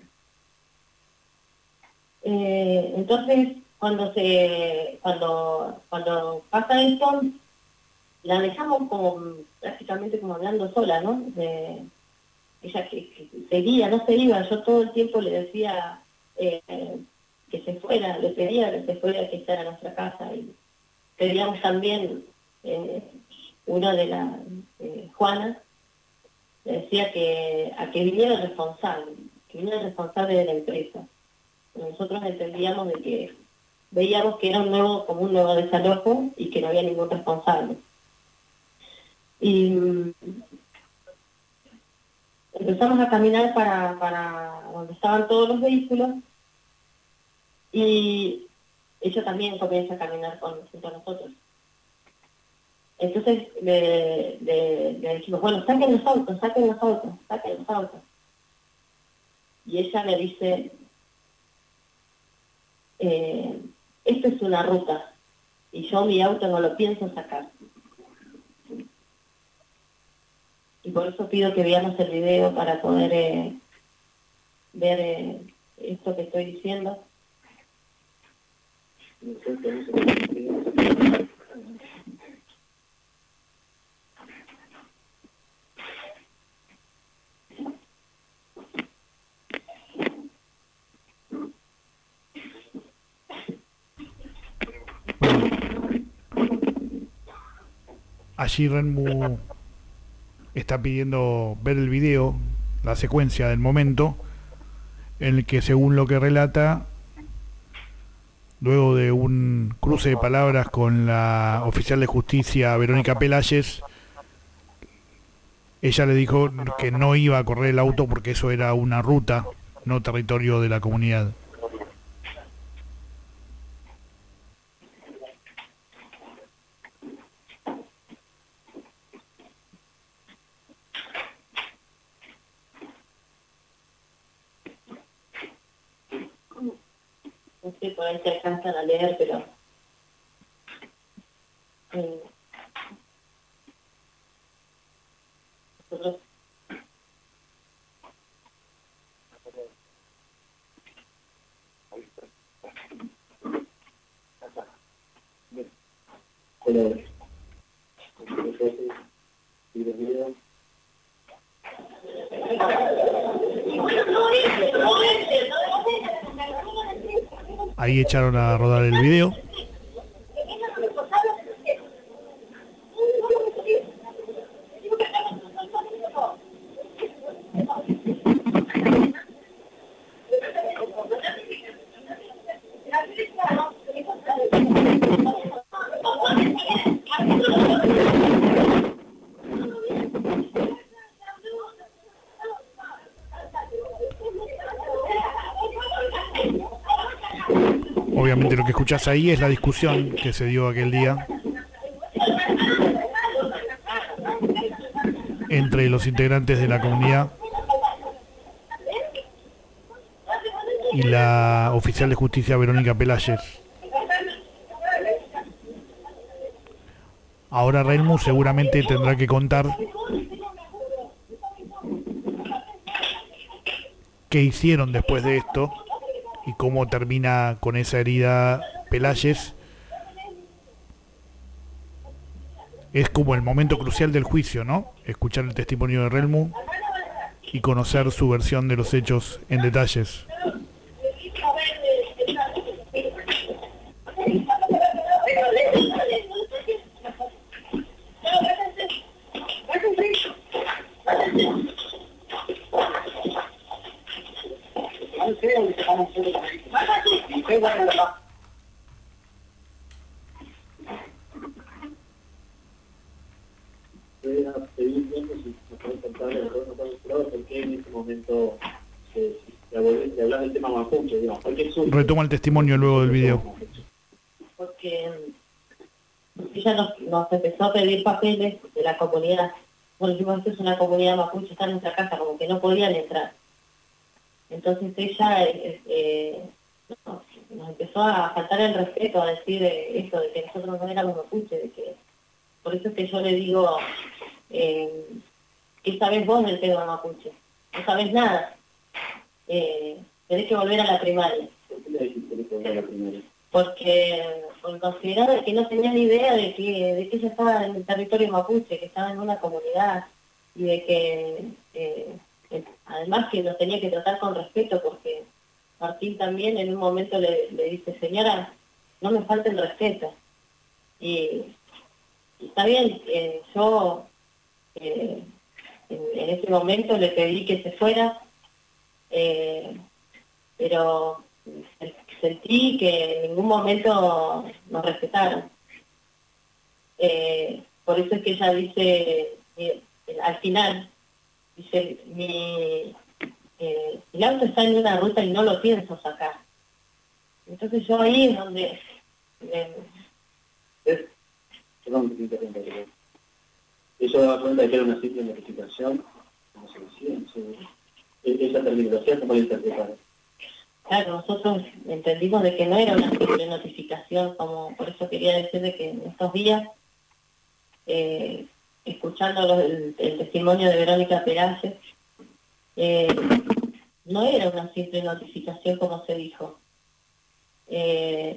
Eh, entonces, cuando se cuando cuando pasa esto, la dejamos como prácticamente como hablando sola, ¿no? De, ella que, que seguía, no se iba, yo todo el tiempo le decía eh, que se fuera, le pedía que se fuera, que esta era nuestra casa, y pedíamos también, eh, una de las, eh, Juana, le decía que a que viniera el responsable, que viniera el responsable de la empresa. Nosotros entendíamos de que veíamos que era un nuevo, como un nuevo desalojo y que no había ningún responsable. Y mm, empezamos a caminar para, para donde estaban todos los vehículos, y ella también comienza a caminar con, junto a nosotros. Entonces le, le, le dijimos, bueno, saquen los autos, saquen los autos, saquen los autos. Y ella me dice, eh, esto es una ruta, y yo mi auto no lo pienso sacar. Y por eso pido que veamos el video para poder eh, ver eh, esto que estoy diciendo.
no sé, no sé.
Allí Renmu está pidiendo ver el video, la secuencia del momento, en el que, según lo que relata, luego de un cruce de palabras con la oficial de justicia Verónica Peláez, ella le dijo que no iba a correr el auto porque eso era una ruta, no territorio de la comunidad.
No sé, por ahí se alcanzan a leer, pero... Eh, nosotros...
Colores. Y los videos.
Ahí echaron a rodar el video. Obviamente lo que escuchás ahí es la discusión que se dio aquel día entre los integrantes de la comunidad y la oficial de justicia Verónica Peláez. Ahora Renmu seguramente tendrá que contar qué hicieron después de esto y cómo termina con esa herida Peláez. Es como el momento crucial del juicio, ¿no? Escuchar el testimonio de Renmu y conocer su versión de los hechos en detalles.
Voy a pedir tiempo si nos pueden contar el error no clausurado, por qué en este momento se, se, se habla del tema mapuche, digamos, ¿por qué surge?
Retoma el testimonio luego del video.
Porque ella nos, nos empezó a pedir papeles de la comunidad. Bueno, dijimos, esto es una comunidad mapuche, está en nuestra casa, como que no podían entrar. Entonces ella eh, eh, nos, nos empezó a faltar el respeto, a decir eh, eso, de que nosotros no éramos mapuche, de que... Por eso es que yo le digo, eh, ¿qué sabés vos del tema mapuche? No sabés nada. Eh, tenés que volver a la primaria.
¿Por qué le dijiste que volver a la primaria?
Porque por considerar que no tenía ni idea de que, de que ella estaba en el territorio mapuche, que estaba en una comunidad, y de que eh, eh, además que nos tenía que tratar con respeto, porque Martín también en un momento le, le dice, señora, no me falte el respeto. Y, y está bien, eh, yo eh, en, en ese momento le pedí que se fuera, eh, pero sentí que en ningún momento nos respetaron. Eh, por eso es que ella dice, eh, al final, dice, mi, eh, el auto está en una ruta y no lo pienso sacar. Entonces yo ahí es donde... Eh,
¿Es? Perdón que te interrumpa, pero... Ella daba cuenta de que era una simple notificación, como se decía, no sé, esa terminología, ¿cómo la interpretaron?
Claro, nosotros entendimos de que no era una simple notificación, como por eso quería decir de que en estos días, eh, escuchando los, el, el testimonio de Verónica Peláez, eh, no era una simple notificación como se dijo. Eh,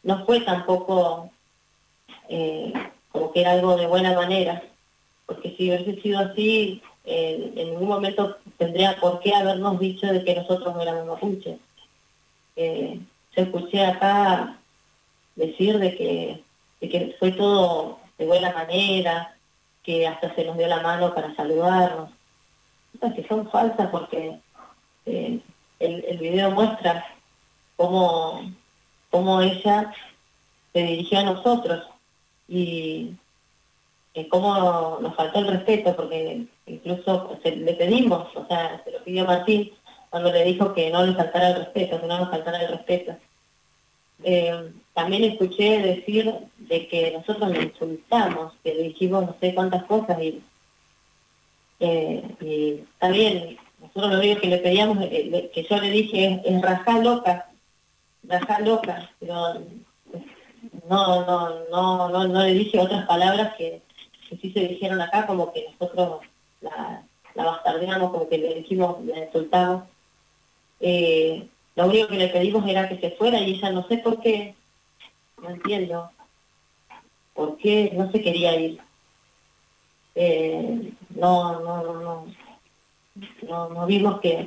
no fue tampoco eh, como que era algo de buena manera, porque si hubiese sido así, eh, en ningún momento tendría por qué habernos dicho de que nosotros no éramos mapuches. Eh, se escuché acá decir de que, de que fue todo de buena manera, que hasta se nos dio la mano para saludarnos. Cosas que son falsas porque eh, el, el video muestra cómo, cómo ella se dirigió a nosotros y eh, cómo nos faltó el respeto, porque incluso se, le pedimos, o sea, se lo pidió Martín cuando le dijo que no le faltara el respeto, que no nos faltara el respeto. Eh, también escuché decir de que nosotros le insultamos, que le dijimos no sé cuántas cosas y, eh, y está bien, nosotros lo único que le pedíamos, eh, que yo le dije es, es rajá loca, rajá loca, pero no, no, no, no, no le dije otras palabras que, que sí se dijeron acá, como que nosotros la, la bastardeamos, como que le dijimos, le insultamos. Eh, lo único que le pedimos era que se fuera y ella no sé por qué, no entiendo, por qué no se quería ir. Eh, no, no, no, no, no, no vimos que,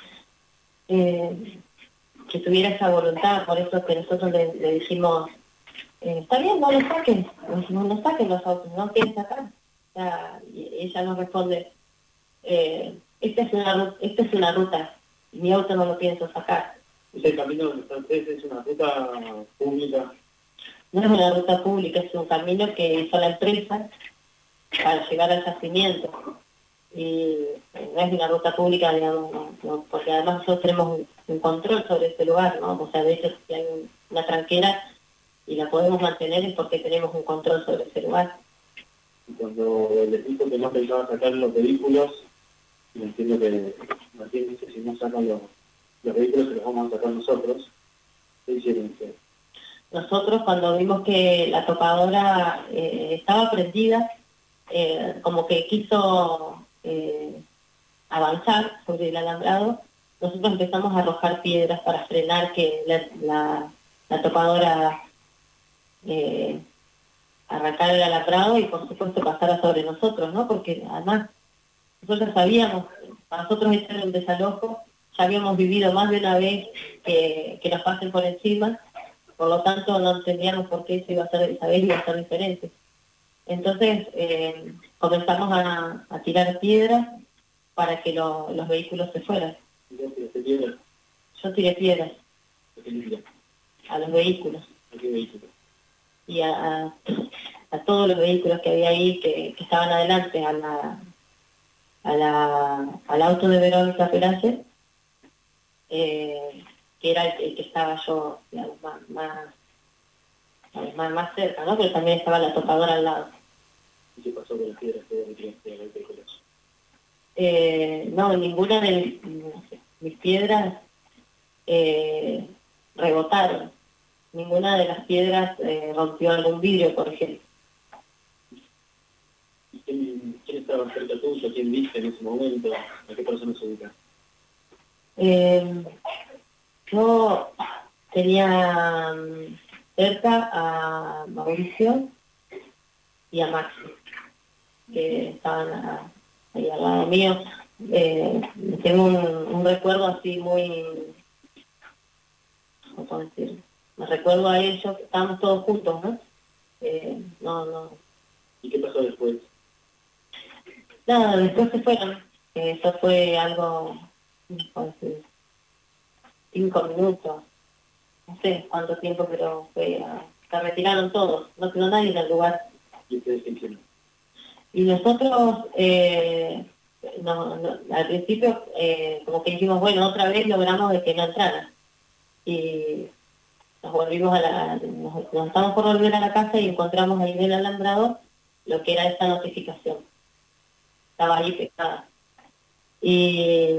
eh, que tuviera esa voluntad, por eso que nosotros le, le dijimos, eh, está bien, no lo saquen, no, no saquen los autos, no quieren sacar. O sea, y ella nos responde, eh, esta es una ruta, esta es una ruta, mi auto no lo pienso sacar.
Ese camino donde están ustedes es una ruta pública.
No es una ruta pública, es un camino que hizo la empresa para llegar al yacimiento. Y no es una ruta pública, digamos, no, no, porque además nosotros tenemos un, un control sobre ese lugar, ¿no? O sea, de hecho, si hay un, una tranquera y la podemos mantener es porque tenemos un control sobre ese lugar.
Y cuando les dijo que no pensaba sacar los vehículos, me entiendo que Martín dice, si no sacan los, los vehículos, se los vamos a sacar nosotros. ¿Qué hicieron ustedes?
Nosotros cuando vimos que la topadora eh, estaba prendida, eh, como que quiso eh, avanzar sobre el alambrado, nosotros empezamos a arrojar piedras para frenar que la, la, la topadora eh, arrancara el alambrado y por supuesto pasara sobre nosotros, ¿no? Porque además nosotros sabíamos, para nosotros este era un desalojo, ya habíamos vivido más de una vez que, que nos pasen por encima, por lo tanto no entendíamos por qué eso iba a ser, esa vez iba a ser diferente. Entonces eh, comenzamos a, a tirar piedras para que lo, los vehículos se fueran.
¿Y vos tiraste piedras?
Yo tiré piedras
¿A qué línea?
a los vehículos
¿A qué vehículo?
y a, a, a todos los vehículos que había ahí que, que estaban adelante, a la, a la, al auto de Verónica Perace, eh, que era el, el que estaba yo, digamos, más, más, más, más cerca, ¿no? Pero también estaba la topadora al lado.
¿Y qué pasó con las piedras que vos tiraste al vehículo?
Eh, no, ninguna de mis, no sé, mis piedras eh, rebotaron. Ninguna de las piedras eh, rompió algún vidrio, por ejemplo.
¿Y quién, quién estaba cerca tuyo? ¿Quién viste en ese momento? ¿A qué persona se ubica?
Eh, yo tenía um, cerca a Mauricio y a Maxi, que estaban a, ahí al lado mío. Eh, tengo un, un recuerdo así muy, ¿cómo puedo decir? Me recuerdo a ellos, estábamos todos juntos, ¿no? Eh, no, no.
¿Y qué pasó después?
Nada, después se fueron. Eh, eso fue algo, ¿cómo puedo decir? Cinco minutos, no sé cuánto tiempo, pero fue, uh, se retiraron todos, no quedó nadie en el lugar.
¿Y ustedes qué hicieron?
Y nosotros, eh, no, no, al principio, eh, como que dijimos, bueno, otra vez logramos de que no entrara. Y nos volvimos a la, nos, nos estamos por volver a la casa y encontramos ahí en el alambrado lo que era esa notificación. Estaba ahí pegada. Y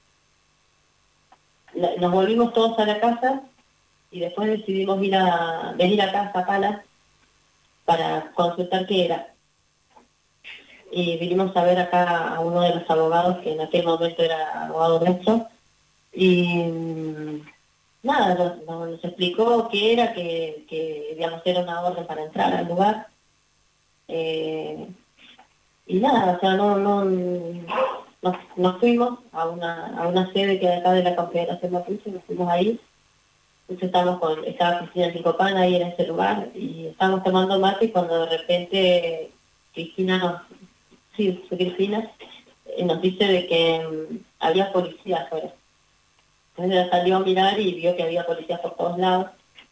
la, nos volvimos todos a la casa y después decidimos ir a venir acá a Zapala para consultar qué era. Y vinimos a ver acá a uno de los abogados, que en aquel momento era abogado nuestro, y nada, nos, nos- nos explicó qué era, que, que digamos era una orden para entrar al lugar. eh, y nada, o sea, no, no, nos, nos fuimos a una, a una sede que hay acá de la Confederación Mapuche, nos fuimos ahí. Entonces estábamos con, estaba Cristina Chicopán ahí en ese lugar y estábamos tomando mate y cuando de repente Cristina nos, sí, fue Cristina, eh, nos dice de que mm, había policía afuera. Entonces ella salió a mirar y vio que había policías por todos lados.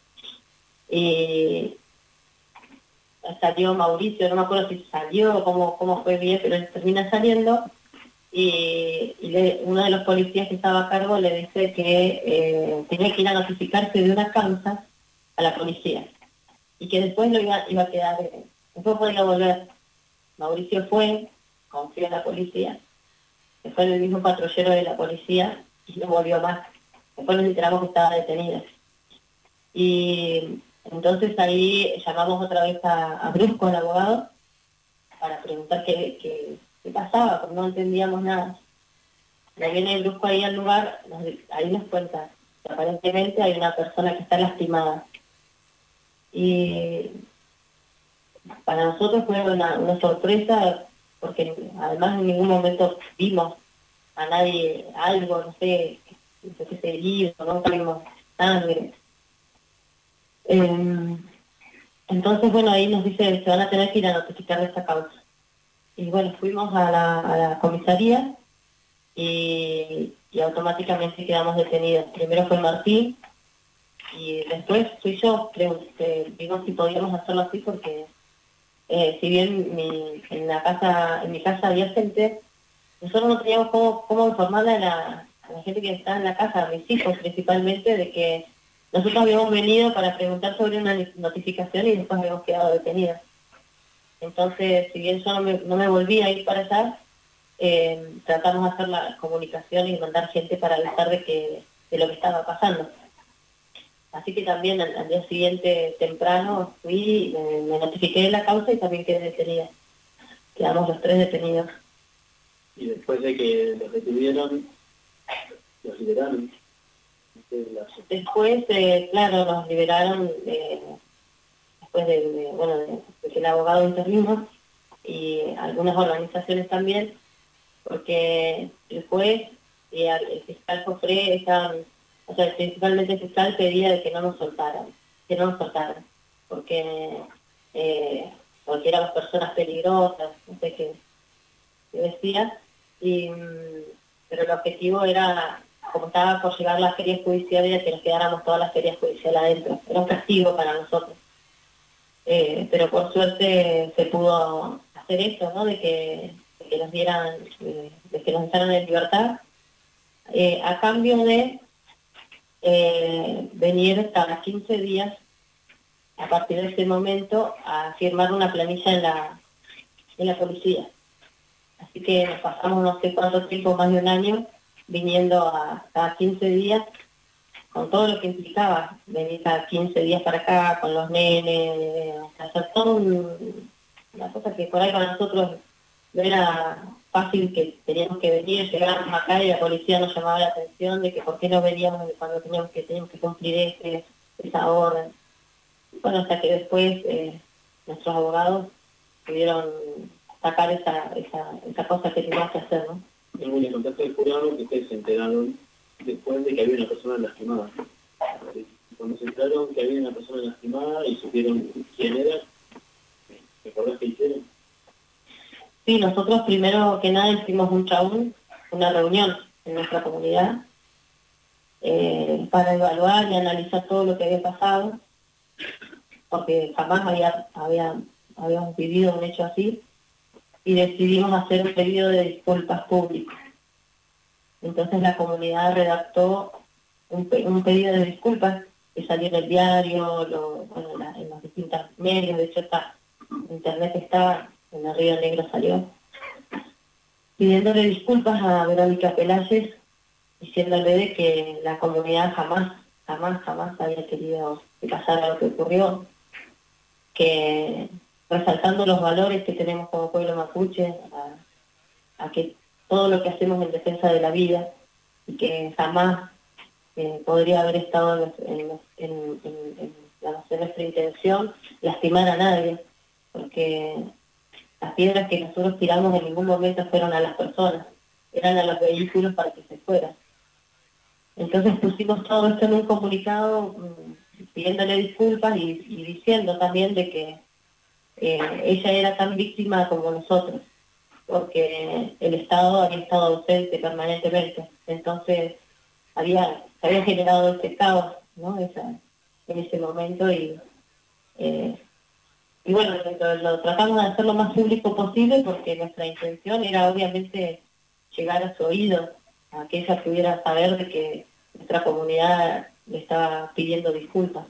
Y salió Mauricio, no me acuerdo si salió o cómo, cómo fue bien, pero él termina saliendo y, y le- uno de los policías que estaba a cargo le dice que eh, tenía que ir a notificarse de una causa a la policía y que después lo iba, iba a quedar, eh, después podía volver. Mauricio fue, confió en la policía, que fue el mismo patrullero de la policía y no volvió más. Después nos enteramos que estaba detenida. Y entonces ahí llamamos otra vez a, a Brusco, el abogado, para preguntar qué, qué, qué pasaba, porque no entendíamos nada. Me viene Brusco ahí al lugar, nos, ahí nos cuenta que aparentemente hay una persona que está lastimada. Y para nosotros fue una, una sorpresa, porque además en ningún momento vimos a nadie algo, no sé, no sé qué herido, nunca vimos sangre. Eh, entonces, bueno, ahí nos dice, se van a tener que ir a notificar de esta causa. Y bueno, fuimos a la, a la comisaría y, y automáticamente quedamos detenidos. Primero fue Martín y después fui yo, creo que vimos si podíamos hacerlo así porque eh, si bien mi, en la casa, en mi casa había gente, nosotros no teníamos cómo, cómo informarle a la, a la gente que estaba en la casa, a mis hijos principalmente, de que nosotros habíamos venido para preguntar sobre una notificación y después habíamos quedado detenidos. Entonces, si bien yo no me, no me volví a ir para allá, eh, tratamos de hacer la comunicación y mandar gente para avisar de que de lo que estaba pasando. Así que también al, al día siguiente temprano fui, me, me notifiqué de la causa y también quedé detenida. Quedamos los tres detenidos.
Y después de que los detuvieron, los liberaron. Ustedes las-
Después, eh, claro, nos liberaron eh, después de, de, bueno, de, de que el abogado intervino y algunas organizaciones también, porque el juez y el, el fiscal Jofré estaban, o sea, principalmente el fiscal pedía de que no nos soltaran, que no nos soltaran, porque, eh, porque éramos personas peligrosas, no sé qué, qué decía, y, mm, pero el objetivo era, como estaba por llegar la feria judicial, era que nos quedáramos todas las ferias judiciales adentro, era un castigo para nosotros. Eh, pero por suerte se pudo hacer eso, ¿no? De que, de que nos dieran, eh, de que nos dejaran en libertad, eh, a cambio de eh, venir cada quince días, a partir de ese momento, a firmar una planilla en la, en la policía. Así que nos pasamos no sé cuánto tiempo, más de un año, viniendo a cada quince días, con todo lo que implicaba, venir cada quince días para acá, con los nenes, hacer todo un, una cosa que por ahí para nosotros no era fácil, que teníamos que venir, llegábamos acá y la policía nos llamaba la atención de que por qué no veníamos cuando teníamos que, teníamos que cumplir ese, esa orden. Bueno, hasta que después eh, nuestros abogados pudieron sacar esa, esa, esa cosa que teníamos que hacer, ¿no?
En el contacto del jurado que ustedes se enteraron después de que había una persona lastimada. Cuando se enteraron que había una persona lastimada y supieron quién era, ¿te acordás qué hicieron?
Sí, nosotros primero que nada hicimos un chabún, una reunión en nuestra comunidad eh, para evaluar y analizar todo lo que había pasado, porque jamás había, había, habíamos vivido un hecho así, y decidimos hacer un pedido de disculpas público. Entonces la comunidad redactó un, pe un pedido de disculpas que salió en el diario, lo, bueno, la, en los distintos medios, de hecho está, en internet está, en el Río Negro salió, pidiéndole disculpas a Verónica Peláez, diciéndole de que la comunidad jamás, jamás, jamás había querido que pasara lo que ocurrió, que resaltando los valores que tenemos como pueblo mapuche, a, a que todo lo que hacemos en defensa de la vida, y que jamás eh, podría haber estado en, en, en, en, en, digamos, en nuestra intención lastimar a nadie, porque las piedras que nosotros tiramos en ningún momento fueron a las personas, eran a los vehículos para que se fueran. Entonces pusimos todo esto en un comunicado mm, pidiéndole disculpas y, y diciendo también de que eh, ella era tan víctima como nosotros, porque el Estado había estado ausente permanentemente. Entonces había, se había generado ese caos, ¿no? Esa, en ese momento y, eh, y bueno, lo, lo tratamos de hacer lo más público posible porque nuestra intención era obviamente llegar a su oído, a que ella pudiera saber de que nuestra comunidad le estaba pidiendo disculpas.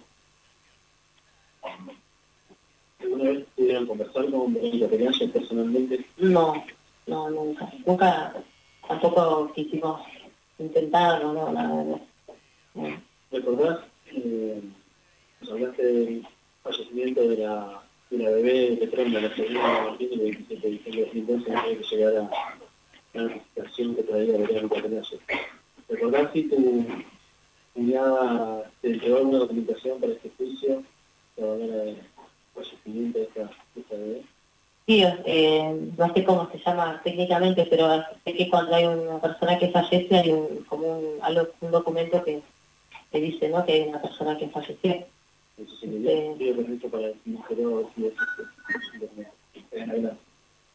¿Alguna vez pudieron conversar con Verónica Peñazo personalmente?
No, no, nunca. Nunca, tampoco quisimos intentarlo, no, la verdad. No.
¿Recordás? Eh, nos hablaste del fallecimiento de la, de la bebé de Petrón, de la sobrina de Martín, el veintisiete de diciembre de dos mil doce, antes de que llegara la notificación que traía Verónica Peñazo. ¿Recordás si tu cuñada te entregó alguna documentación para este juicio? Para hablar del fallecimiento de esta, de esta bebé.
Sí, eh, no sé cómo se llama técnicamente, pero sé que cuando hay una persona que fallece hay un, como un, algo, un documento que, que dice, ¿no?, que hay una persona que falleció.
Entonces, si me pido permiso para el mujerero, si es adelante.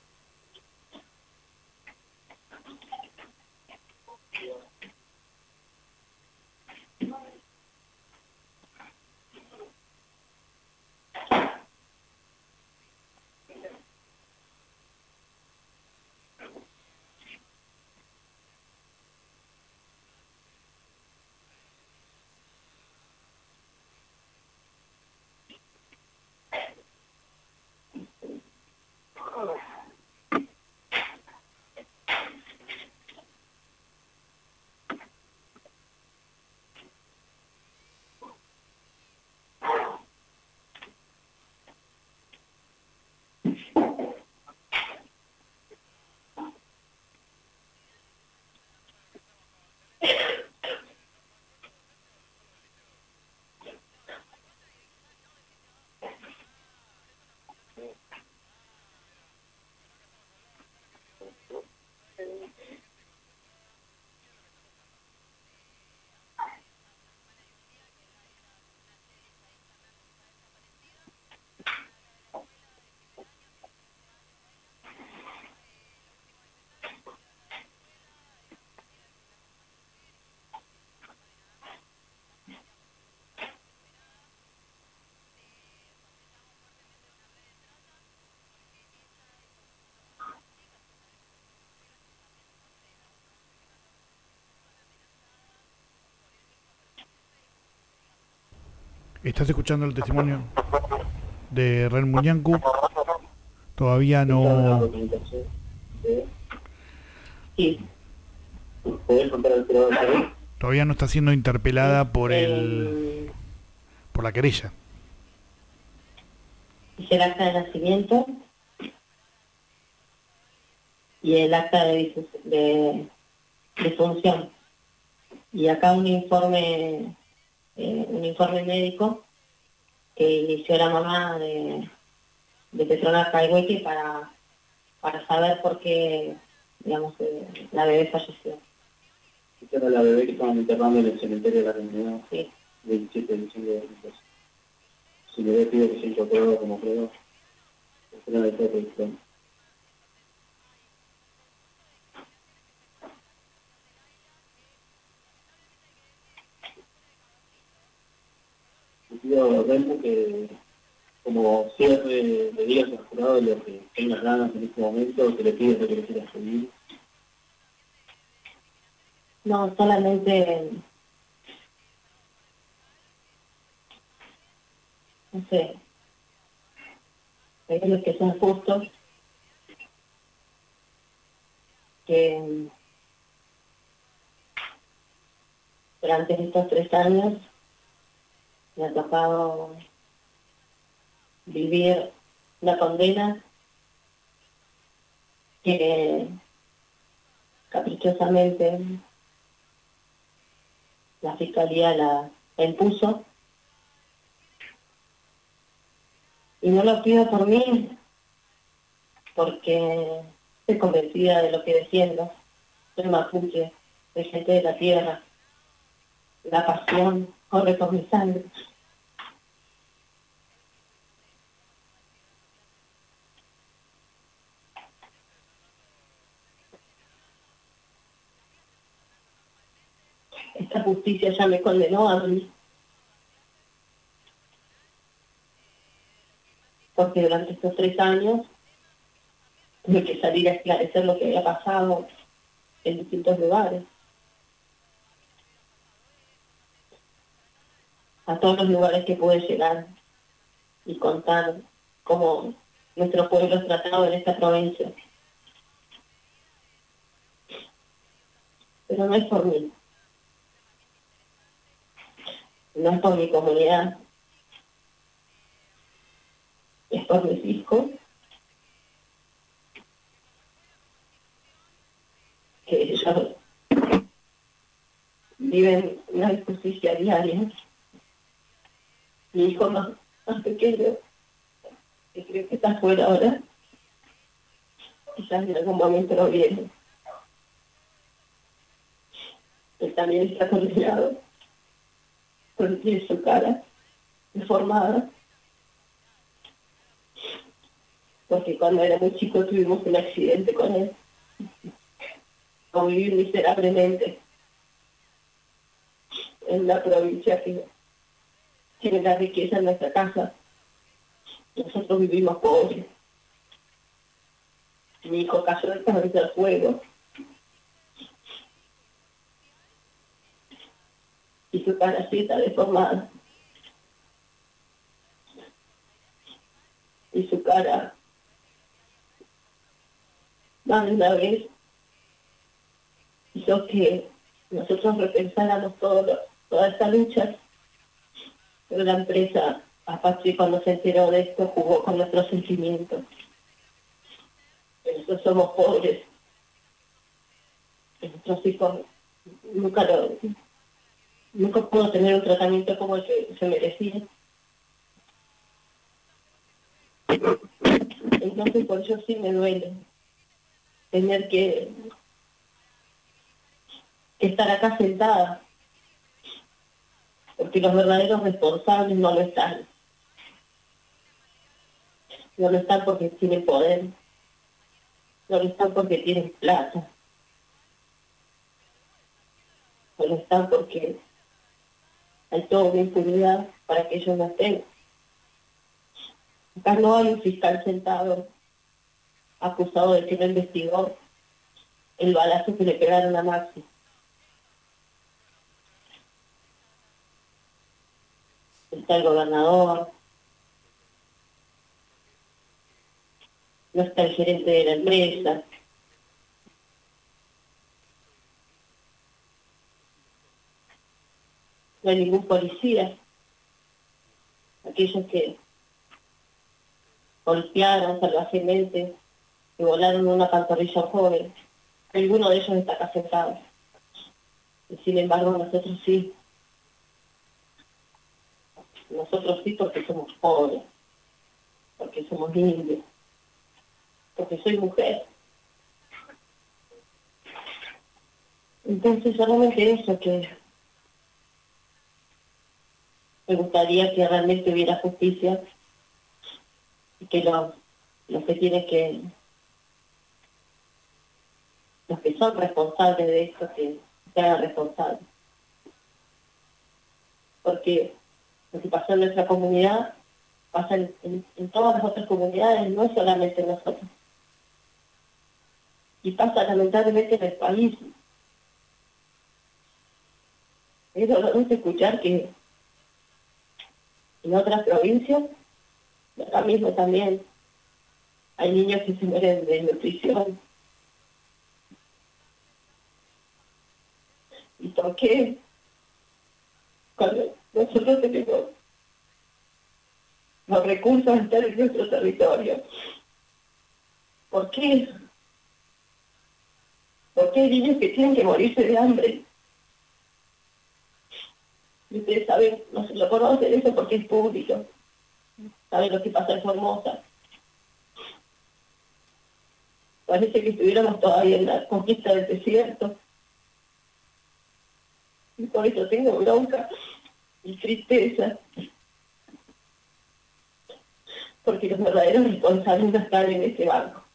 Estás escuchando el testimonio de Ren Muñancu. Todavía
¿Esta es la
no,
documentación de-
Sí.
¿Podés contar al creador de la
todavía no está siendo interpelada por el,
Eh,
por la querella.
Hice el acta de nacimiento y el acta de, difu- de, de función. Y acá un informe, eh, un informe médico que inició la mamá de, de Petrona Caigüeque para, para saber por qué, digamos, eh, la bebé falleció.
Esta era la bebé que estaban enterrando en el cementerio de la Reunión,
Sí.
el veintisiete de diciembre de dos mil doce. Si le bebé pido que se incorporó como creo, espera de todo el plan. Pido Remo que como cierre de días al jurado lo que tengas ganas en este momento, que le pides lo que le quieras pedir.
No, solamente, no sé, pedirles que sean justos, que durante estos tres años me ha tocado vivir una condena que caprichosamente la fiscalía la, la impuso. Y no lo pido por mí, porque estoy convencida de lo que defiendo. Soy mapuche, soy gente de la tierra. La pasión corre por mi sangre. Esta justicia ya me condenó a mí. Porque durante estos tres años tuve que salir a esclarecer lo que había pasado en distintos lugares. A todos los lugares que pude llegar y contar cómo nuestro pueblo es tratado en esta provincia. Pero no es por mí. No es por mi comunidad. Es por mis hijos. Que ellos viven una injusticia diaria. Mi hijo más, más pequeño, que creo que está afuera ahora, quizás en algún momento lo viene. Él también está condenado, porque tiene su cara deformada, porque cuando era muy chico tuvimos un accidente con él. Lo viví miserablemente en la provincia que tiene la riqueza en nuestra casa. Nosotros vivimos pobres. Mi hijo cayó de cabeza al fuego. Y su cara sí está deformada. Y su cara, más de una vez, hizo que nosotros repensáramos todo lo, toda esta lucha. Pero la empresa, Apache, cuando se enteró de esto, jugó con nuestros sentimientos. Nosotros somos pobres. Nuestros hijos nunca lo, nunca pudo tener un tratamiento como el que se merecía. Entonces por eso sí me duele tener que, que estar acá sentada, porque los verdaderos responsables no lo están. No lo están porque tienen poder, no lo están porque tienen plata, no lo están porque hay toda una impunidad para que ellos no estén. Acá no hay un fiscal sentado acusado de que no investigó el balazo que le pegaron a Maxi. Está el gobernador, no está el gerente de la empresa. No hay ningún policía. Aquellos que golpearon salvajemente, que volaron una pantorrilla joven. Ninguno de ellos está acá sentado. Y sin embargo nosotros sí. Nosotros sí porque somos pobres, porque somos indios, porque soy mujer. Entonces solamente eso, que me gustaría que realmente hubiera justicia y que los, los que tienen que, los que son responsables de esto, que se hagan responsables. Porque lo que pasó en nuestra comunidad pasa en, en, en todas las otras comunidades, no es solamente en nosotros. Y pasa lamentablemente en el país. Es doloroso escuchar que en otras provincias, acá mismo también, hay niños que se mueren de nutrición. ¿Y por qué? Cuando nosotros tenemos los recursos de estar en nuestro territorio. ¿Por qué? ¿Por qué hay niños que tienen que morirse de hambre? Y ustedes saben, no se lo conocen eso porque es público. Saben lo que pasa en Formosa. Parece que estuviéramos todavía en la conquista del desierto. Y por eso tengo bronca y tristeza. Porque los verdaderos responsables no están en ese banco.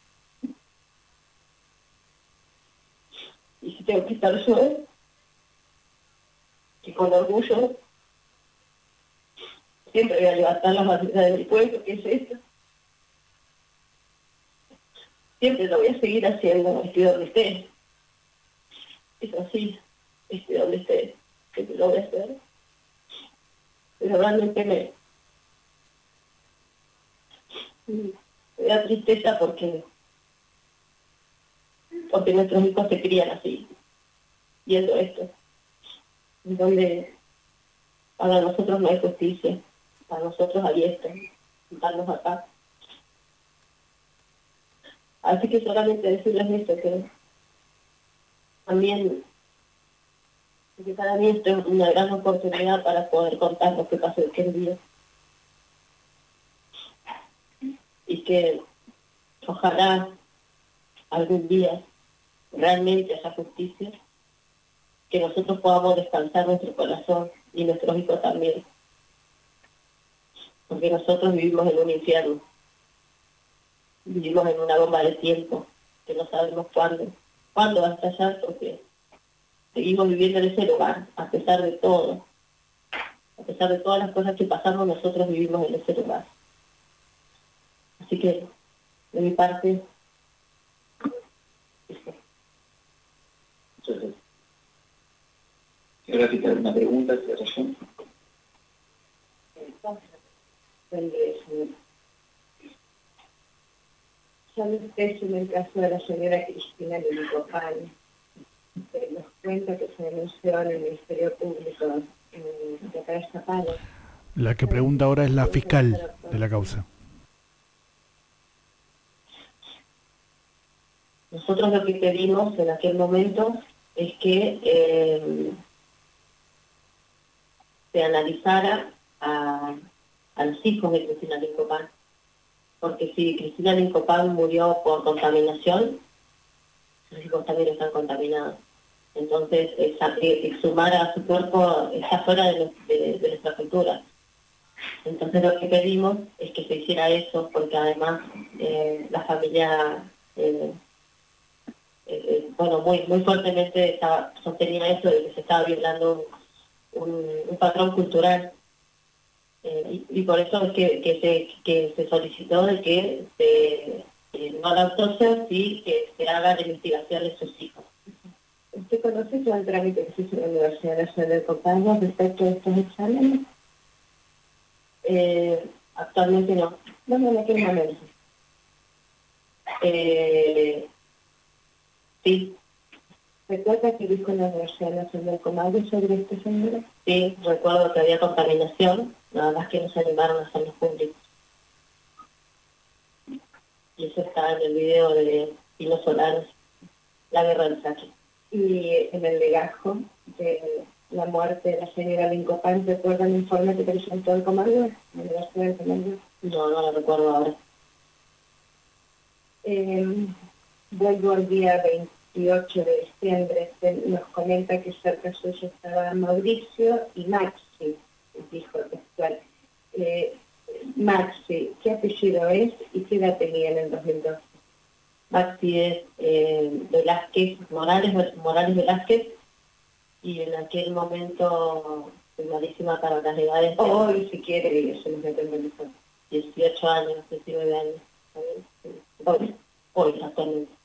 Y si tengo que estar yo, que con orgullo siempre voy a levantar la bandera de mi pueblo, que es esto. Siempre lo voy a seguir haciendo, esté donde esté. Es así, esté donde esté, siempre lo voy a hacer. Pero realmente me, me da tristeza porque, porque nuestros hijos se crían así, viendo esto. Donde para nosotros no hay justicia, para nosotros hay esto, darnos acá. Así que solamente decirles esto, que también, que para mí esto es una gran oportunidad para poder contar lo que pasó aquel día. Y que ojalá algún día realmente haya justicia, que nosotros podamos descansar nuestro corazón y nuestros hijos también. Porque nosotros vivimos en un infierno. Vivimos en una bomba de tiempo, que no sabemos cuándo, cuándo va a estallar, porque seguimos viviendo en ese lugar, a pesar de todo. A pesar de todas las cosas que pasamos, nosotros vivimos en ese lugar. Así que, de mi parte, eso.
Muchas gracias. Ahora sí te hago una pregunta, ¿sí, razón?
¿Sabe usted en el caso de la señora Cristina Lilicopán, que nos cuenta que se denunció en el Ministerio Público eh, de acá de Zapala?
La que pregunta ahora es la fiscal de la causa.
Nosotros lo que pedimos en aquel momento es que eh, se analizara a, a los hijos de Cristina Lilicopán, porque si Cristina Lilicopán murió por contaminación, sus hijos también están contaminados. Entonces, esa, exhumar a su cuerpo está fuera de, de, de nuestra cultura. Entonces, lo que pedimos es que se hiciera eso, porque además eh, la familia, eh, eh, bueno, muy muy fuertemente estaba, sostenía eso de que se estaba violando un, un, un patrón cultural. Eh, y, y por eso es que, que, se, que se solicitó de que se eh, no haga autopsia y que se haga la investigación de sus hijos.
¿Usted conoce todo el trámite que se hizo en la Universidad Nacional del Copago respecto a estos exámenes?
Eh, actualmente no.
Bueno, en aquel momento.
Eh, sí,
¿Recuerda que dijo la Universidad Nacional del Copago sobre este señor?
sí, recuerdo que había contaminación, nada más que no se animaron a hacerlo público. Y eso está en el video de Pino Solares, La Guerra del Saque.
Y en el legajo de la muerte de la señora Lilicopán, ¿recuerda el informe que presentó el comando? La Universidad del Comando.
No, no lo recuerdo ahora.
Eh, vuelvo al día veintiocho de diciembre, se nos comenta que cerca suyo estaba Mauricio y Maxi, dijo textual. Eh, Maxi, ¿qué apellido es y qué edad tenía en el dos mil doce?
Maxi es eh, Velázquez, Morales, Morales Velázquez, y en aquel momento, es malísima para las edades,
Hoy, si quiere, se nos mete en el
dieciocho años, diecinueve años, ¿sabes? Hoy, hoy actualmente.